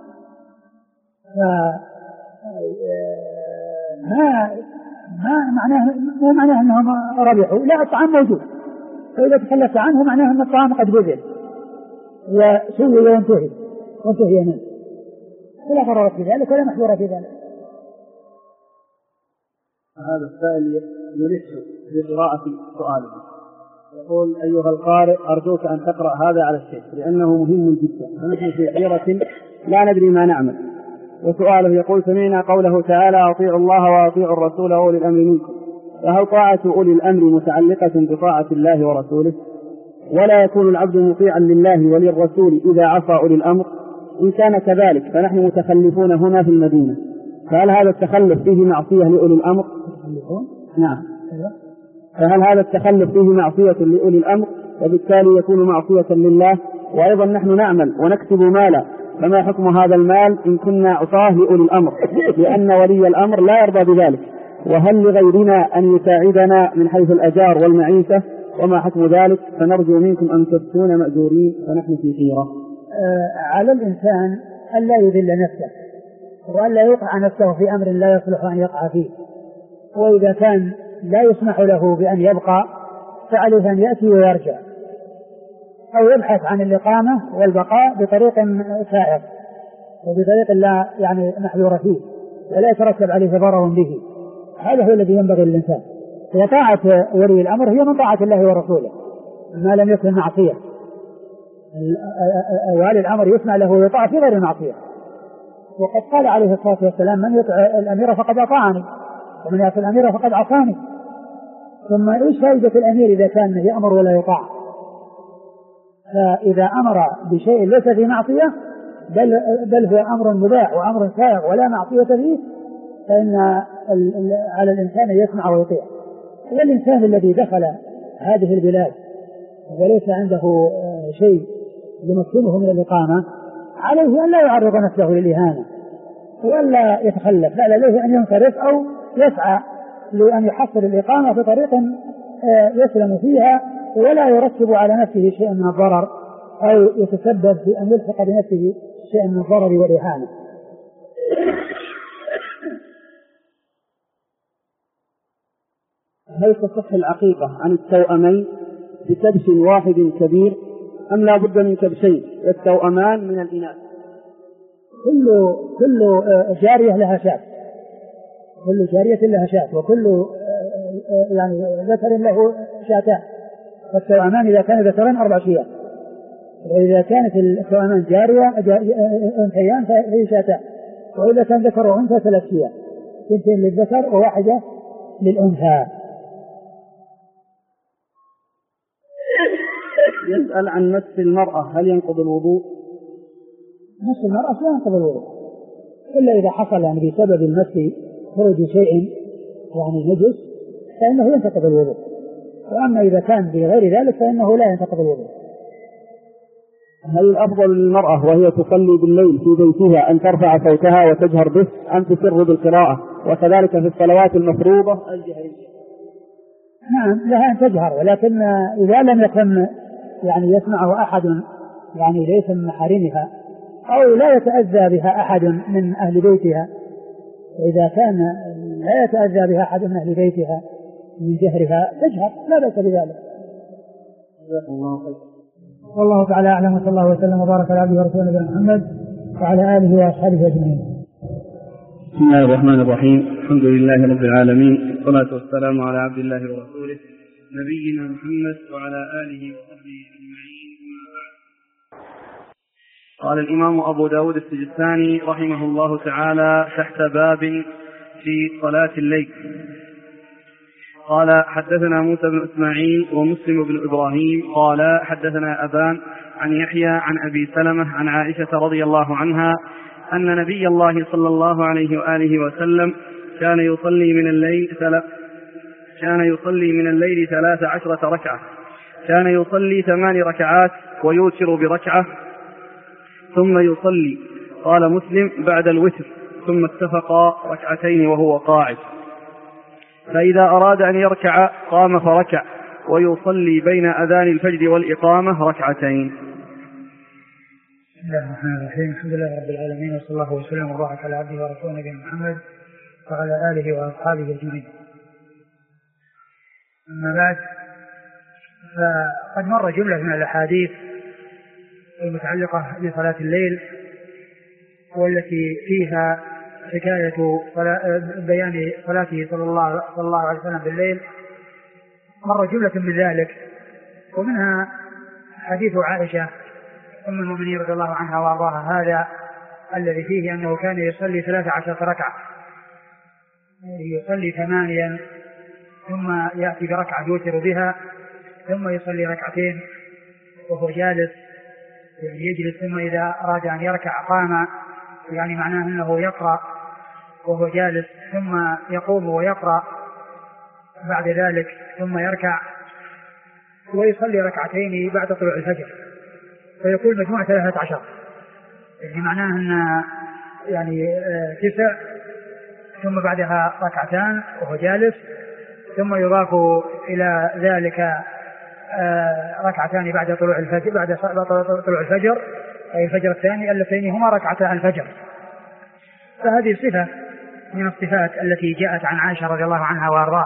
ما معناه أنهم ربحوا، لا، الطعام موجود، فإذا تخلفت عنه معناه أن الطعام قد بذل وسوي وانتهي منه، ولا غرر في ذلك ولا محظور في ذلك. هذا السائل يلح بقراءة سؤاله، يقول: أيها القارئ، أرجوك أن تقرأ هذا على الشيخ لأنه مهم جدا، ونحن في حيرة لا ندري ما نعمل. وسؤاله يقول: سمعنا قوله تعالى: أطيعوا الله وأطيعوا الرسول وأولي الأمر منكم، فهل طاعة أولي الأمر متعلقة بطاعة الله ورسوله؟ ولا يكون العبد مطيعا لله وللرسول إذا عصى أولي الأمر؟ إن كان كذلك فنحن متخلفون هنا في المدينة، فهل هذا التخلف فيه معصية لأولي الأمر؟ نعم. فهل هذا التخلف فيه معصية لأولي الأمر وبالتالي يكون معصية لله؟ وأيضا نحن نعمل ونكسب مالا، فما حكم هذا المال إن كنا عصاه لأولي الأمر، لأن ولي الأمر لا يرضى بذلك؟ وهل لغيرنا أن يساعدنا من حيث الأجار والمعيشة؟ وما حكم ذلك؟ فنرجو منكم أن تفتون مأجورين فنحن في خيرة. على الإنسان أن لا يذل نفسه وأن لا يوقع نفسه في أمر لا يصلح أن يقع فيه، وإذا كان لا يسمح له بأن يبقى فعليه أن يأتي ويرجع أو يبحث عن الإقامة والبقاء بطريق سائغ وبطريق لا محذور فيه ولا يترتب عليه ضرر به. هذا هو الذي ينبغي للإنسان. وطاعة ولي الأمر هي من طاعة الله ورسوله ما لم يكن معصية. ولي الأمر يسمع له ويطاع في غير معصية. وقد قال عليه الصلاة والسلام: من يطع الأمير فقد أطاعني ومن يعصي الأمير فقد عصاني. ثم إيش فائدة الأمير إذا كان يأمر ولا يطاع؟ فإذا أمر بشيء ليس في معصية بل هو أمر مباح وأمر سائغ ولا معصية فيه، فإن على الإنسان أن يسمع ويطيع. والإنسان الذي دخل هذه البلاد وليس عنده شيء يمكنه من الإقامة عليه أن لا يعرض نفسه للإهانة ولا يتخلف، لا عليه أن ينصرف أو يسعى لأن يحصل الإقامة بطريق يسلم فيها ولا يرتب على نفسه شيئا من الضرر أو يتسبب في أن يلحق بنفسه شيئا من الضرر والإهانة. هل تصح العقيقة عن التوأمين بكبش واحد كبير أم لا بد من كبشين والتوأمان من الإناث؟ كل جارية لها شاة، كل جارية لها شاة، وكل ذكر له شاتان. والتوأمان إذا كان ذكران 4 شيات، وإذا كانت التوأمان جارية أنثيان فهي شاتان، وإذا كان ذكر وأنثى 3 شيات، 2 للذكر و1 للأنثى. يسأل عن مس المرأة هل ينقض الوضوء؟ مس المرأة لا ينقض الوضوء إلا إذا حصل بسبب المس خروج شيء نجس فإنه ينتقض الوضوء، وأما إذا كان بغير ذلك فإنه لا ينتقض الوضوء. هل الأفضل للمرأة وهي تصلي بالليل في بيتها أن ترفع صوتها وتجهر به أم تسر بالقراءة، وكذلك في الصلوات المفروضة الجهرية؟ نعم لها أن تجهر، ولكن إذا لم يكن يسمعه أحد ليس من محارمها أو لا يتأذى بها أحد من أهل بيتها، وإذا كان لا يتأذى بها أحد من أهل بيتها من جهرها تجهر لا بأس بذلك. والله تعالى أعلم، وصلى الله وسلم وبارك على عبده ورسوله نبينا محمد وعلى آله وأصحابه أجمعين. بسم الله الرحمن الرحيم، الحمد لله رب العالمين، والصلاة والسلام على عبد الله ورسوله نبينا محمد وعلى آله وصحبه أجمعين. قال الإمام أبو داود السجستاني رحمه الله تعالى تحت باب في صلاة الليل: قال حدثنا موسى بن إسماعيل ومسلم بن إبراهيم قال حدثنا أبان عن يحيى عن أبي سلمة عن عائشة رضي الله عنها أن نبي الله صلى الله عليه وآله وسلم كان يصلي من الليل 13 ركعة، كان يصلي 8 ركعات ويوتر بركعة ثم يصلي، قال مسلم، بعد الوتر ثم اتفقا ركعتين وهو قاعد، فإذا أراد أن يركع قام فركع ويصلي بين أذان الفجر والإقامة 2 ركعتين. بسم الله الرحمن الرحيم، الحمد لله رب العالمين، وصلى الله وسلم وبارك على عبده ورسوله نبينا محمد وعلى آله وأصحابه أجمعين. أما بعد، فقد مر جملة من الأحاديث المتعلقة بصلاة الليل والتي فيها حكاية بيان صلاته صلى الله عليه وسلم بالليل. مر جملة من ذلك، ومنها حديث عائشة أم المؤمنين رضي الله عنها وأرضاها هذا الذي فيه أنه كان يصلي 13 ركعة، يصلي 8 ثم يأتي بركعة يوتر بها ثم يصلي 2 ركعتين وهو جالس، يجلس، ثم إذا أراد أن يركع قام، معناه أنه يقرأ وهو جالس، ثم يقوم ويقرأ بعد ذلك ثم يركع ويصلي ركعتين بعد طلوع الفجر، فيكون مجموع 13. يعني معناه أن يعني 9 ثم بعدها ركعتان وهو جالس، ثم يضاف إلى ذلك ركعتان بعد طلوع الفجر، بعد طلوع الفجر أي الفجر الثاني اللتين هما ركعتا الفجر. فهذه صفة من الصفات التي جاءت عن عائشة رضي الله عنها وارضاها.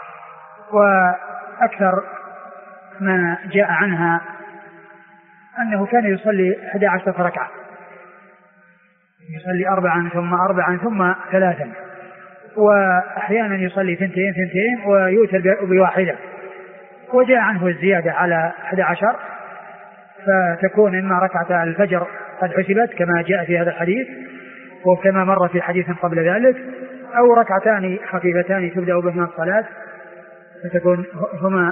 وأكثر ما جاء عنها أنه كان يصلي 11 ركعة، يصلي 4 ثم 4 ثم 3، وأحيانا يصلي 2 ويوتر بواحدة. وجاء عنه الزيادة على 11، فتكون إما ركعة الفجر قد حسبت كما جاء في هذا الحديث وكما مر في حديث قبل ذلك، أو ركعتان خفيفتان تبدأ بهما الصلاة فتكون هما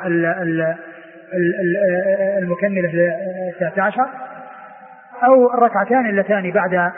المكملة 19، أو الركعتان اللتان بعد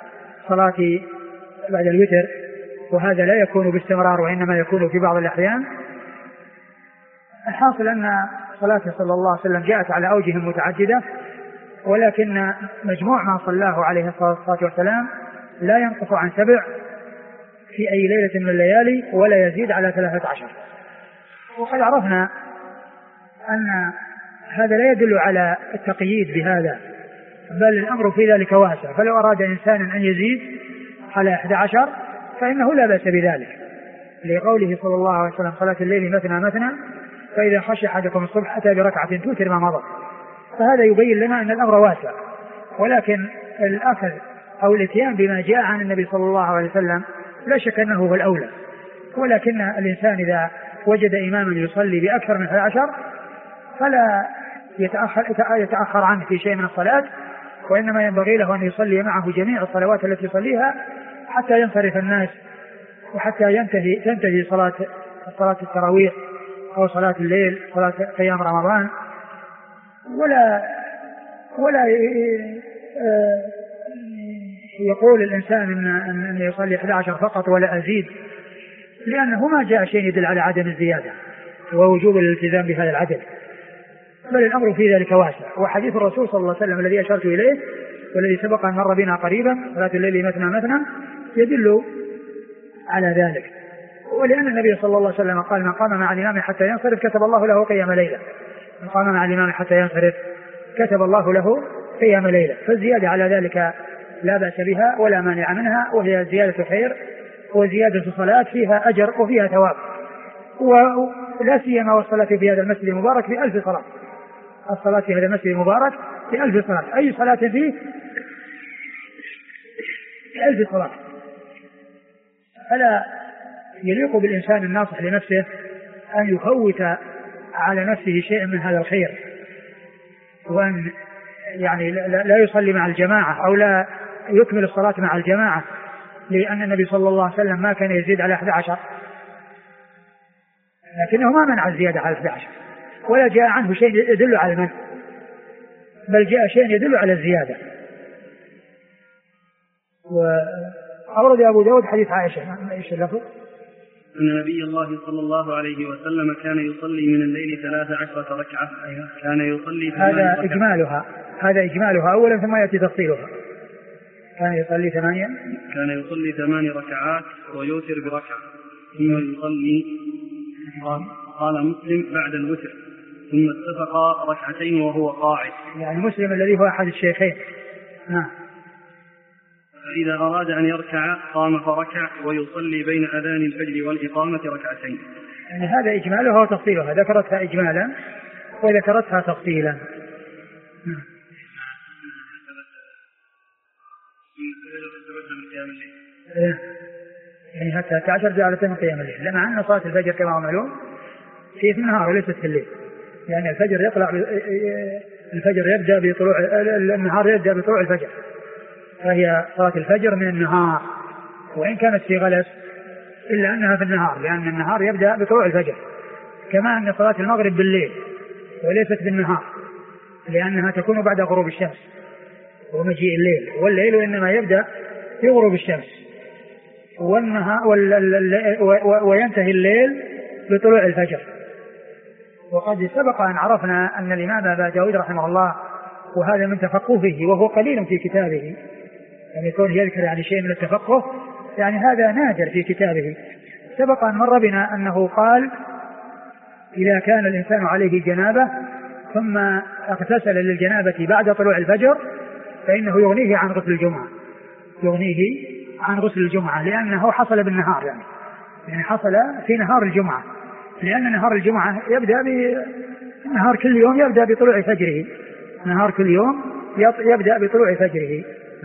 الوتر، وهذا لا يكون باستمرار وإنما يكون في بعض الأحيان. الحاصل أن صلاته صلى الله عليه وسلم جاءت على أوجه متعددة، ولكن مجموع ما صلاه عليه الصلاة والسلام لا ينقص عن 7 في أي ليلة من الليالي ولا يزيد على 13. وقد عرفنا أن هذا لا يدل على التقييد بهذا، بل الأمر في ذلك واسع، فلو أراد إنسان أن يزيد على 11 فإنه لا بأس بذلك، لقوله صلى الله عليه وسلم صلاة الليل مثنى فإذا خشي أحدكم الصبح أتى بركعة توتر ما مضى. فهذا يبين لنا أن الأمر واسع، ولكن الأخذ أو الاتيان بما جاء عن النبي صلى الله عليه وسلم لا شك أنه هو الأولى، ولكن الإنسان إذا وجد إماما يصلي بأكثر من 11 فلا يتأخر عنه في شيء من الصلاة، وإنما ينبغي له أن يصلي معه جميع الصلوات التي يصليها حتى ينصرف الناس وحتى تنتهي صلاة التراويح أو صلاة الليل، صلاة قيام رمضان، ولا يقول الإنسان أن يصلي 11 فقط ولا أزيد، لأنه ما جاء شيء يدل على عدم الزيادة ووجوب الالتزام بهذا العدد، بل الأمر في ذلك واسع. وحديث الرسول صلى الله عليه وسلم الذي أشرت إليه والذي سبق أن مر بنا قريبا صلاة الليل مثنى يدل على ذلك. ولأن النبي صلى الله عليه وسلم قال من قام مع الإمام حتى ينصرف كتب الله له قيام ليلة، من قام مع الإمام حتى ينصرف كتب الله له قيام ليلة، فالزيادة على ذلك لا بأس بها ولا مانع منها، وهي زيادة خير وزيادة صلاة فيها أجر وفيها ثواب، ولا سيما والصلاة في هذا المسجد المبارك ب1000 صلاة. الصلاة في هذا المسجد المبارك ب1000 صلاة، أي صلاة فيه ب1000 صلاة. فلا يليق بالإنسان الناصح لنفسه أن يفوت على نفسه شيء من هذا الخير، وأن يعني لا يصلي مع الجماعة أو لا يكمل الصلاة مع الجماعة، لأن النبي صلى الله عليه وسلم ما كان يزيد على 11، لكنه ما منع الزيادة على 11 ولا جاء عنه شيء يدل على المنع، بل جاء شيء يدل على الزيادة. وأورد أبو داود حديث عائشة إيش اللفظ؟ أن نبي الله صلى الله عليه وسلم كان يصلي من الليل 13 ركعة. كان يصلي هذا إجمالها أولا ثم يأتي تفصيلها. كان يصلي 8 ركعات ويوتر بركعة ثم يصلي قال مسلم بعد الوتر ثم اتفق ركعتين وهو قاعد، يعني مسلم الذي هو أحد الشيخين. فإذا أراد أن يركع قام فركع ويصلي بين أذان الفجر والإقامة ركعتين. يعني هذا إجمالها وتفصيلها، ذكرتها إجمالا وذكرتها تفصيلا. يعني حتى 10 جعلت من قيام الليل، لمع أن صلاة الفجر كما هو معلوم في النهار وليست في الليل، يعني الفجر يبدأ بطلوع النهار، يبدأ بطلوع الفجر، فهي صلاة الفجر من النهار، وإن كانت في غلس إلا أنها في النهار، لأن النهار يبدأ بطلوع الفجر، كما أن صلاة المغرب بالليل وليست بالنهار، لأنها تكون بعد غروب الشمس ومجيء الليل، والليل إنما يبدأ في غروب الشمس، وينتهي الليل بطلوع الفجر. وقد سبق أن عرفنا أن الإمام أبا داود رحمه الله وهذا من تفقهه وهو قليل في كتابه، يعني يكون يذكر يعني شيء من التفقه يعني هذا نادر في كتابه. سبق أن مر بنا أنه قال إذا كان الإنسان عليه جنابة ثم اغتسل للجنابة بعد طلوع الفجر فإنه يغنيه عن غسل الجمعة، يغنيه عن غسل الجمعة لأنه حصل بالنهار، يعني حصل في نهار الجمعة، لأن نهار الجمعة يبدأ نهار كل يوم يبدأ بطلوع فجره، نهار كل يوم يبدأ بطلوع فجره.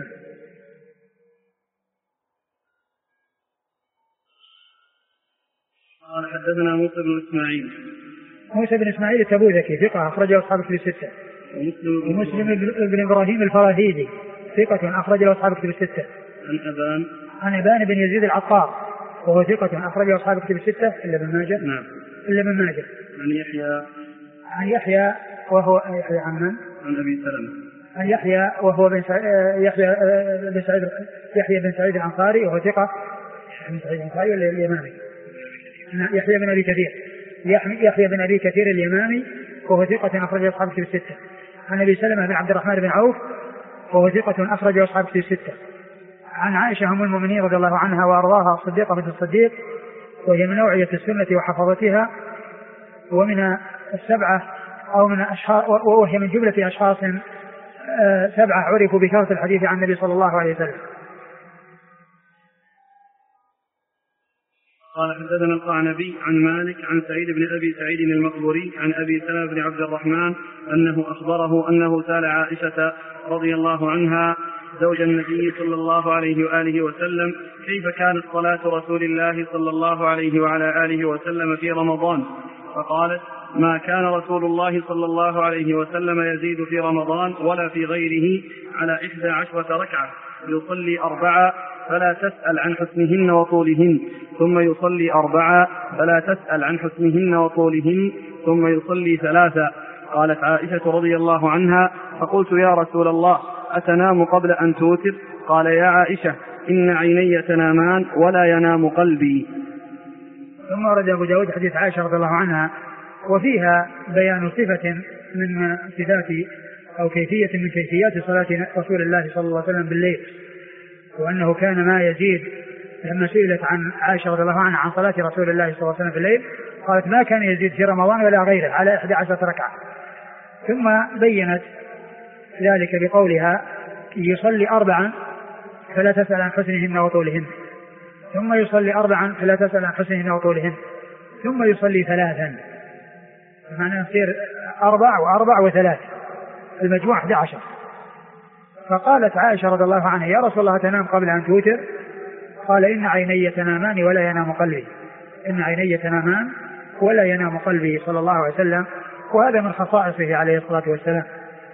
قال حدثنا موسى بن إسماعيل. موسى بن إسماعيل التبوذكي ثقة أخرجه أصحاب الكتب الستة. ومسلم بن إبراهيم الفراهيدي ثقة أخرجه أصحاب الكتب الستة. عن أبان بن يزيد العطار وهو ثقة أخرجه أصحاب الكتب الستة إلا ابن ماجه. نعم. إلا ابن ماجه. عن يحيى وهو يحيى عن من؟ عن أبي سلمة. عن يحيى وهو يحيى بن سعيد الأنصاري وهو ثقة. بن سعيد الأنصاري ولا اليمامي؟ يحيى بن أبي كثير. يحيى بن أبي كثير اليمامي وهو ثقة أخرجه أصحاب الكتب الستة. عن أبي سلمة بن عبد الرحمن بن عوف وهو ثقة أخرجه أصحاب الكتب الستة. عن عائشة أم المؤمنين رضي الله عنها وأرضاها الصديقة بنت الصديق وهي من نوعية السنة وحفظتها ومن السبعة أو من أشخاص وهي من جملة أشخاص سبعة عرفوا بكثرة الحديث عن النبي صلى الله عليه وسلم. قال حدثنا القعنبي عن مالك عن سعيد بن أبي سعيد المقبوري عن أبي سلمة بن عبد الرحمن أنه أخبره أنه سأل عائشة رضي الله عنها زوج النبي صلى الله عليه وآله وسلم كيف كانت صلاة رسول الله صلى الله عليه وعلى آله وسلم في رمضان، فقالت ما كان رسول الله صلى الله عليه وسلم يزيد في رمضان ولا في غيره على 11 ركعة، يصلي 4 فلا تسأل عن حسنهن وطولهن ثم يصلي 4 فلا تسأل عن حسنهن وطولهن ثم يصلي 3. قالت عائشة رضي الله عنها فقلت يا رسول الله أتنام قبل أن توتر؟ قال يا عائشة إن عيني تنامان ولا ينام قلبي. ثم ورد أبو داود حديث عائشة رضي الله عنها وفيها بيان صفة من صفات أو كيفية من كيفيات صلاة رسول الله صلى الله عليه وسلم بالليل، وأنه كان ما يزيد. لما سئلت عن عائشة رضي الله عنها عن صلاة رسول الله صلى الله عليه وسلم بالليل قالت ما كان يزيد في رمضان ولا غيره على 11 ركعة. ثم بينت ذلك بقولها يصلي 4 فلا تسأل عن حسنهن وطولهن ثم يصلي 4 فلا تسأل عن حسنهن وطولهن ثم يصلي 3، معناه يصير 4 و4 و3 المجموع 11. فقالت عائشة رضي الله عنها يا رسول الله تنام قبل أن توتر؟ قال إن عيني تنامان ولا ينام قلبي، إن عيني تنامان ولا ينام قلبي صلى الله عليه وسلم، وهذا من خصائصه عليه الصلاة والسلام.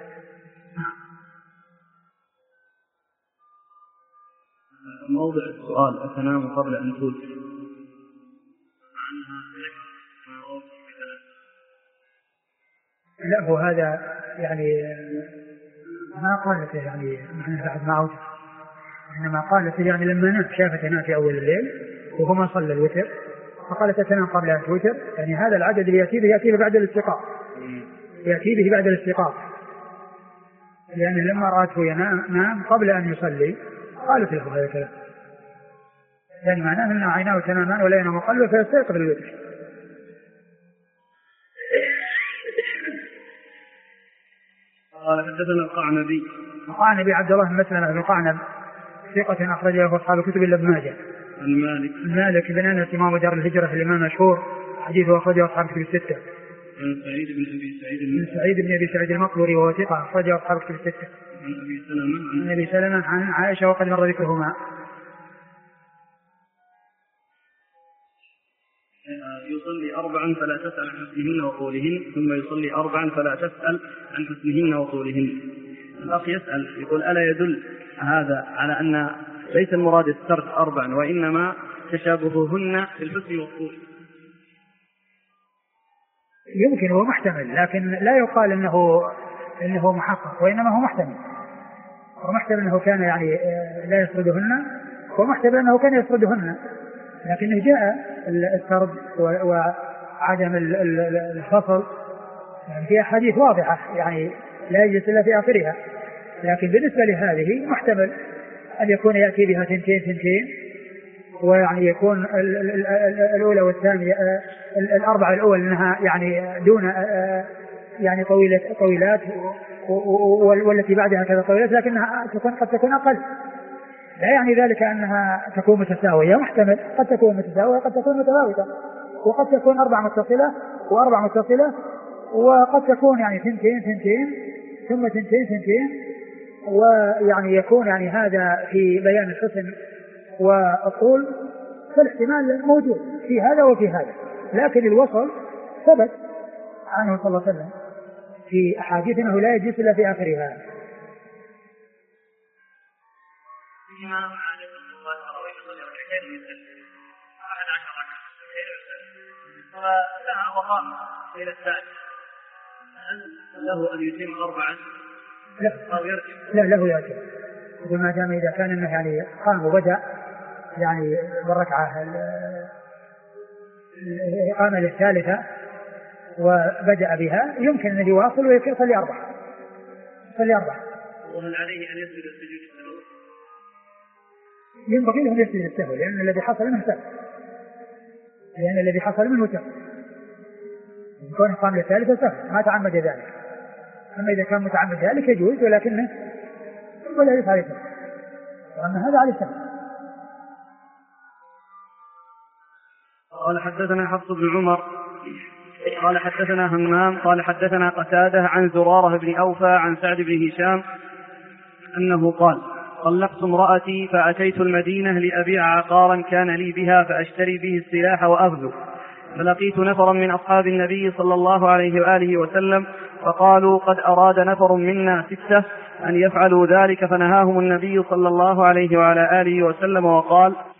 موضع السؤال أتنام قبل أن توتر لا هو هذا يعني ما قالت يعني نحن بعد ما أوتر، إنما قالت يعني لما نام شافت نام في أول الليل وهو ما صلى الوتر فقالت أتنام قبل أن توتر، يعني هذا العدد اللي يأتي به بعد الاستيقاظ، يأتي به بعد الاستيقاظ، لأنه لما رأته ينام قبل أن يصلي قالت له هذا الكلام، يعني معناه أن عيناه تنامان ولا ينام قلبه فيستيقظ الوتر. قال حدثنا القعنبي عبد الله بن مسلمة بن القعنب ثقة أخرجه أصحاب الكتب إلا ابن ماجه. عن مالك بن أنس إمام دار الهجرة الإمام مشهور حديثه أخرجه أصحاب الكتب الستة. عن سعيد بن أبي سعيد المقبوري وهو ثقة أخرجه أصحاب الكتب الستة. عن أبي سلمة عن عائشة وقد مر ذكرهما. يصلي 4 فلا تسأل عن حسنهن وطولهن ثم يصلي 4 فلا تسأل عن حسنهن وطولهن. الأخ يسأل يقول ألا يدل هذا على أن ليس المراد السرد 4 وإنما تشابههن في الحسن والطول؟ يمكن هو محتمل لكن لا يقال إنه محقق، وإنما هو محتمل، ومحتمل أنه كان يعني لا يسردهن، ومحتمل أنه كان يسردهن، لكنه جاء السرد عدم الفصل، يعني في أحاديث واضحة يعني لا يجلس إلا في آخرها، لكن بالنسبة لهذه محتمل أن يكون يأتي بها ثنتين ويعني يكون الأولى والثانية الأربعة الأول أنها يعني دون يعني طويلات والتي بعدها كذا طويلات، لكنها قد تكون أقل، لا يعني ذلك أنها تكون متساوية، محتمل قد تكون متساوية وقد تكون متفاوتة، وقد تكون 4 متصلة و4 متصلة، وقد تكون يعني ثنتين ثم ثنتين، ويعني يكون يعني هذا في بيان الحسن والطول، فالاحتمال موجود في هذا وفي هذا، لكن الوصل ثبت عنه صلى الله عليه وسلم في أحاديث أنه لا يجلس إلا في آخرها. إلى الثالث هل له أن يتم 4 أو يرجع؟ لا له يرجع، وما دام إذا كان أنه يعني قام وبدأ يعني بالركعة الإقامة الثالثة وبدأ بها يمكن أن يواصل ويصلي 4. وهل عليه أن يسجد السجود السهو؟ ينبغي له أن يسجد السهو لأن الذي حصل منه سهو، يكون قام الثالثة سهو ما تعمد ذلك، أما إذا كان متعمد ذلك يجوز ولكنه ولا يفعل سهو، وأما هذا عليه سهو. قال حدثنا حفص بن عمر قال حدثنا همام قال حدثنا قتادة عن زرارة بن أوفى عن سعد بن هشام أنه قال طلقت امرأتي فأتيت المدينة لأبيع عقارا كان لي بها فأشتري به السلاح وأغزو، فلقيت نفرا من أصحاب النبي صلى الله عليه وآله وسلم فقالوا قد أراد نفر منا 6 أن يفعلوا ذلك، فنهاهم النبي صلى الله عليه وعلى آله وسلم وقال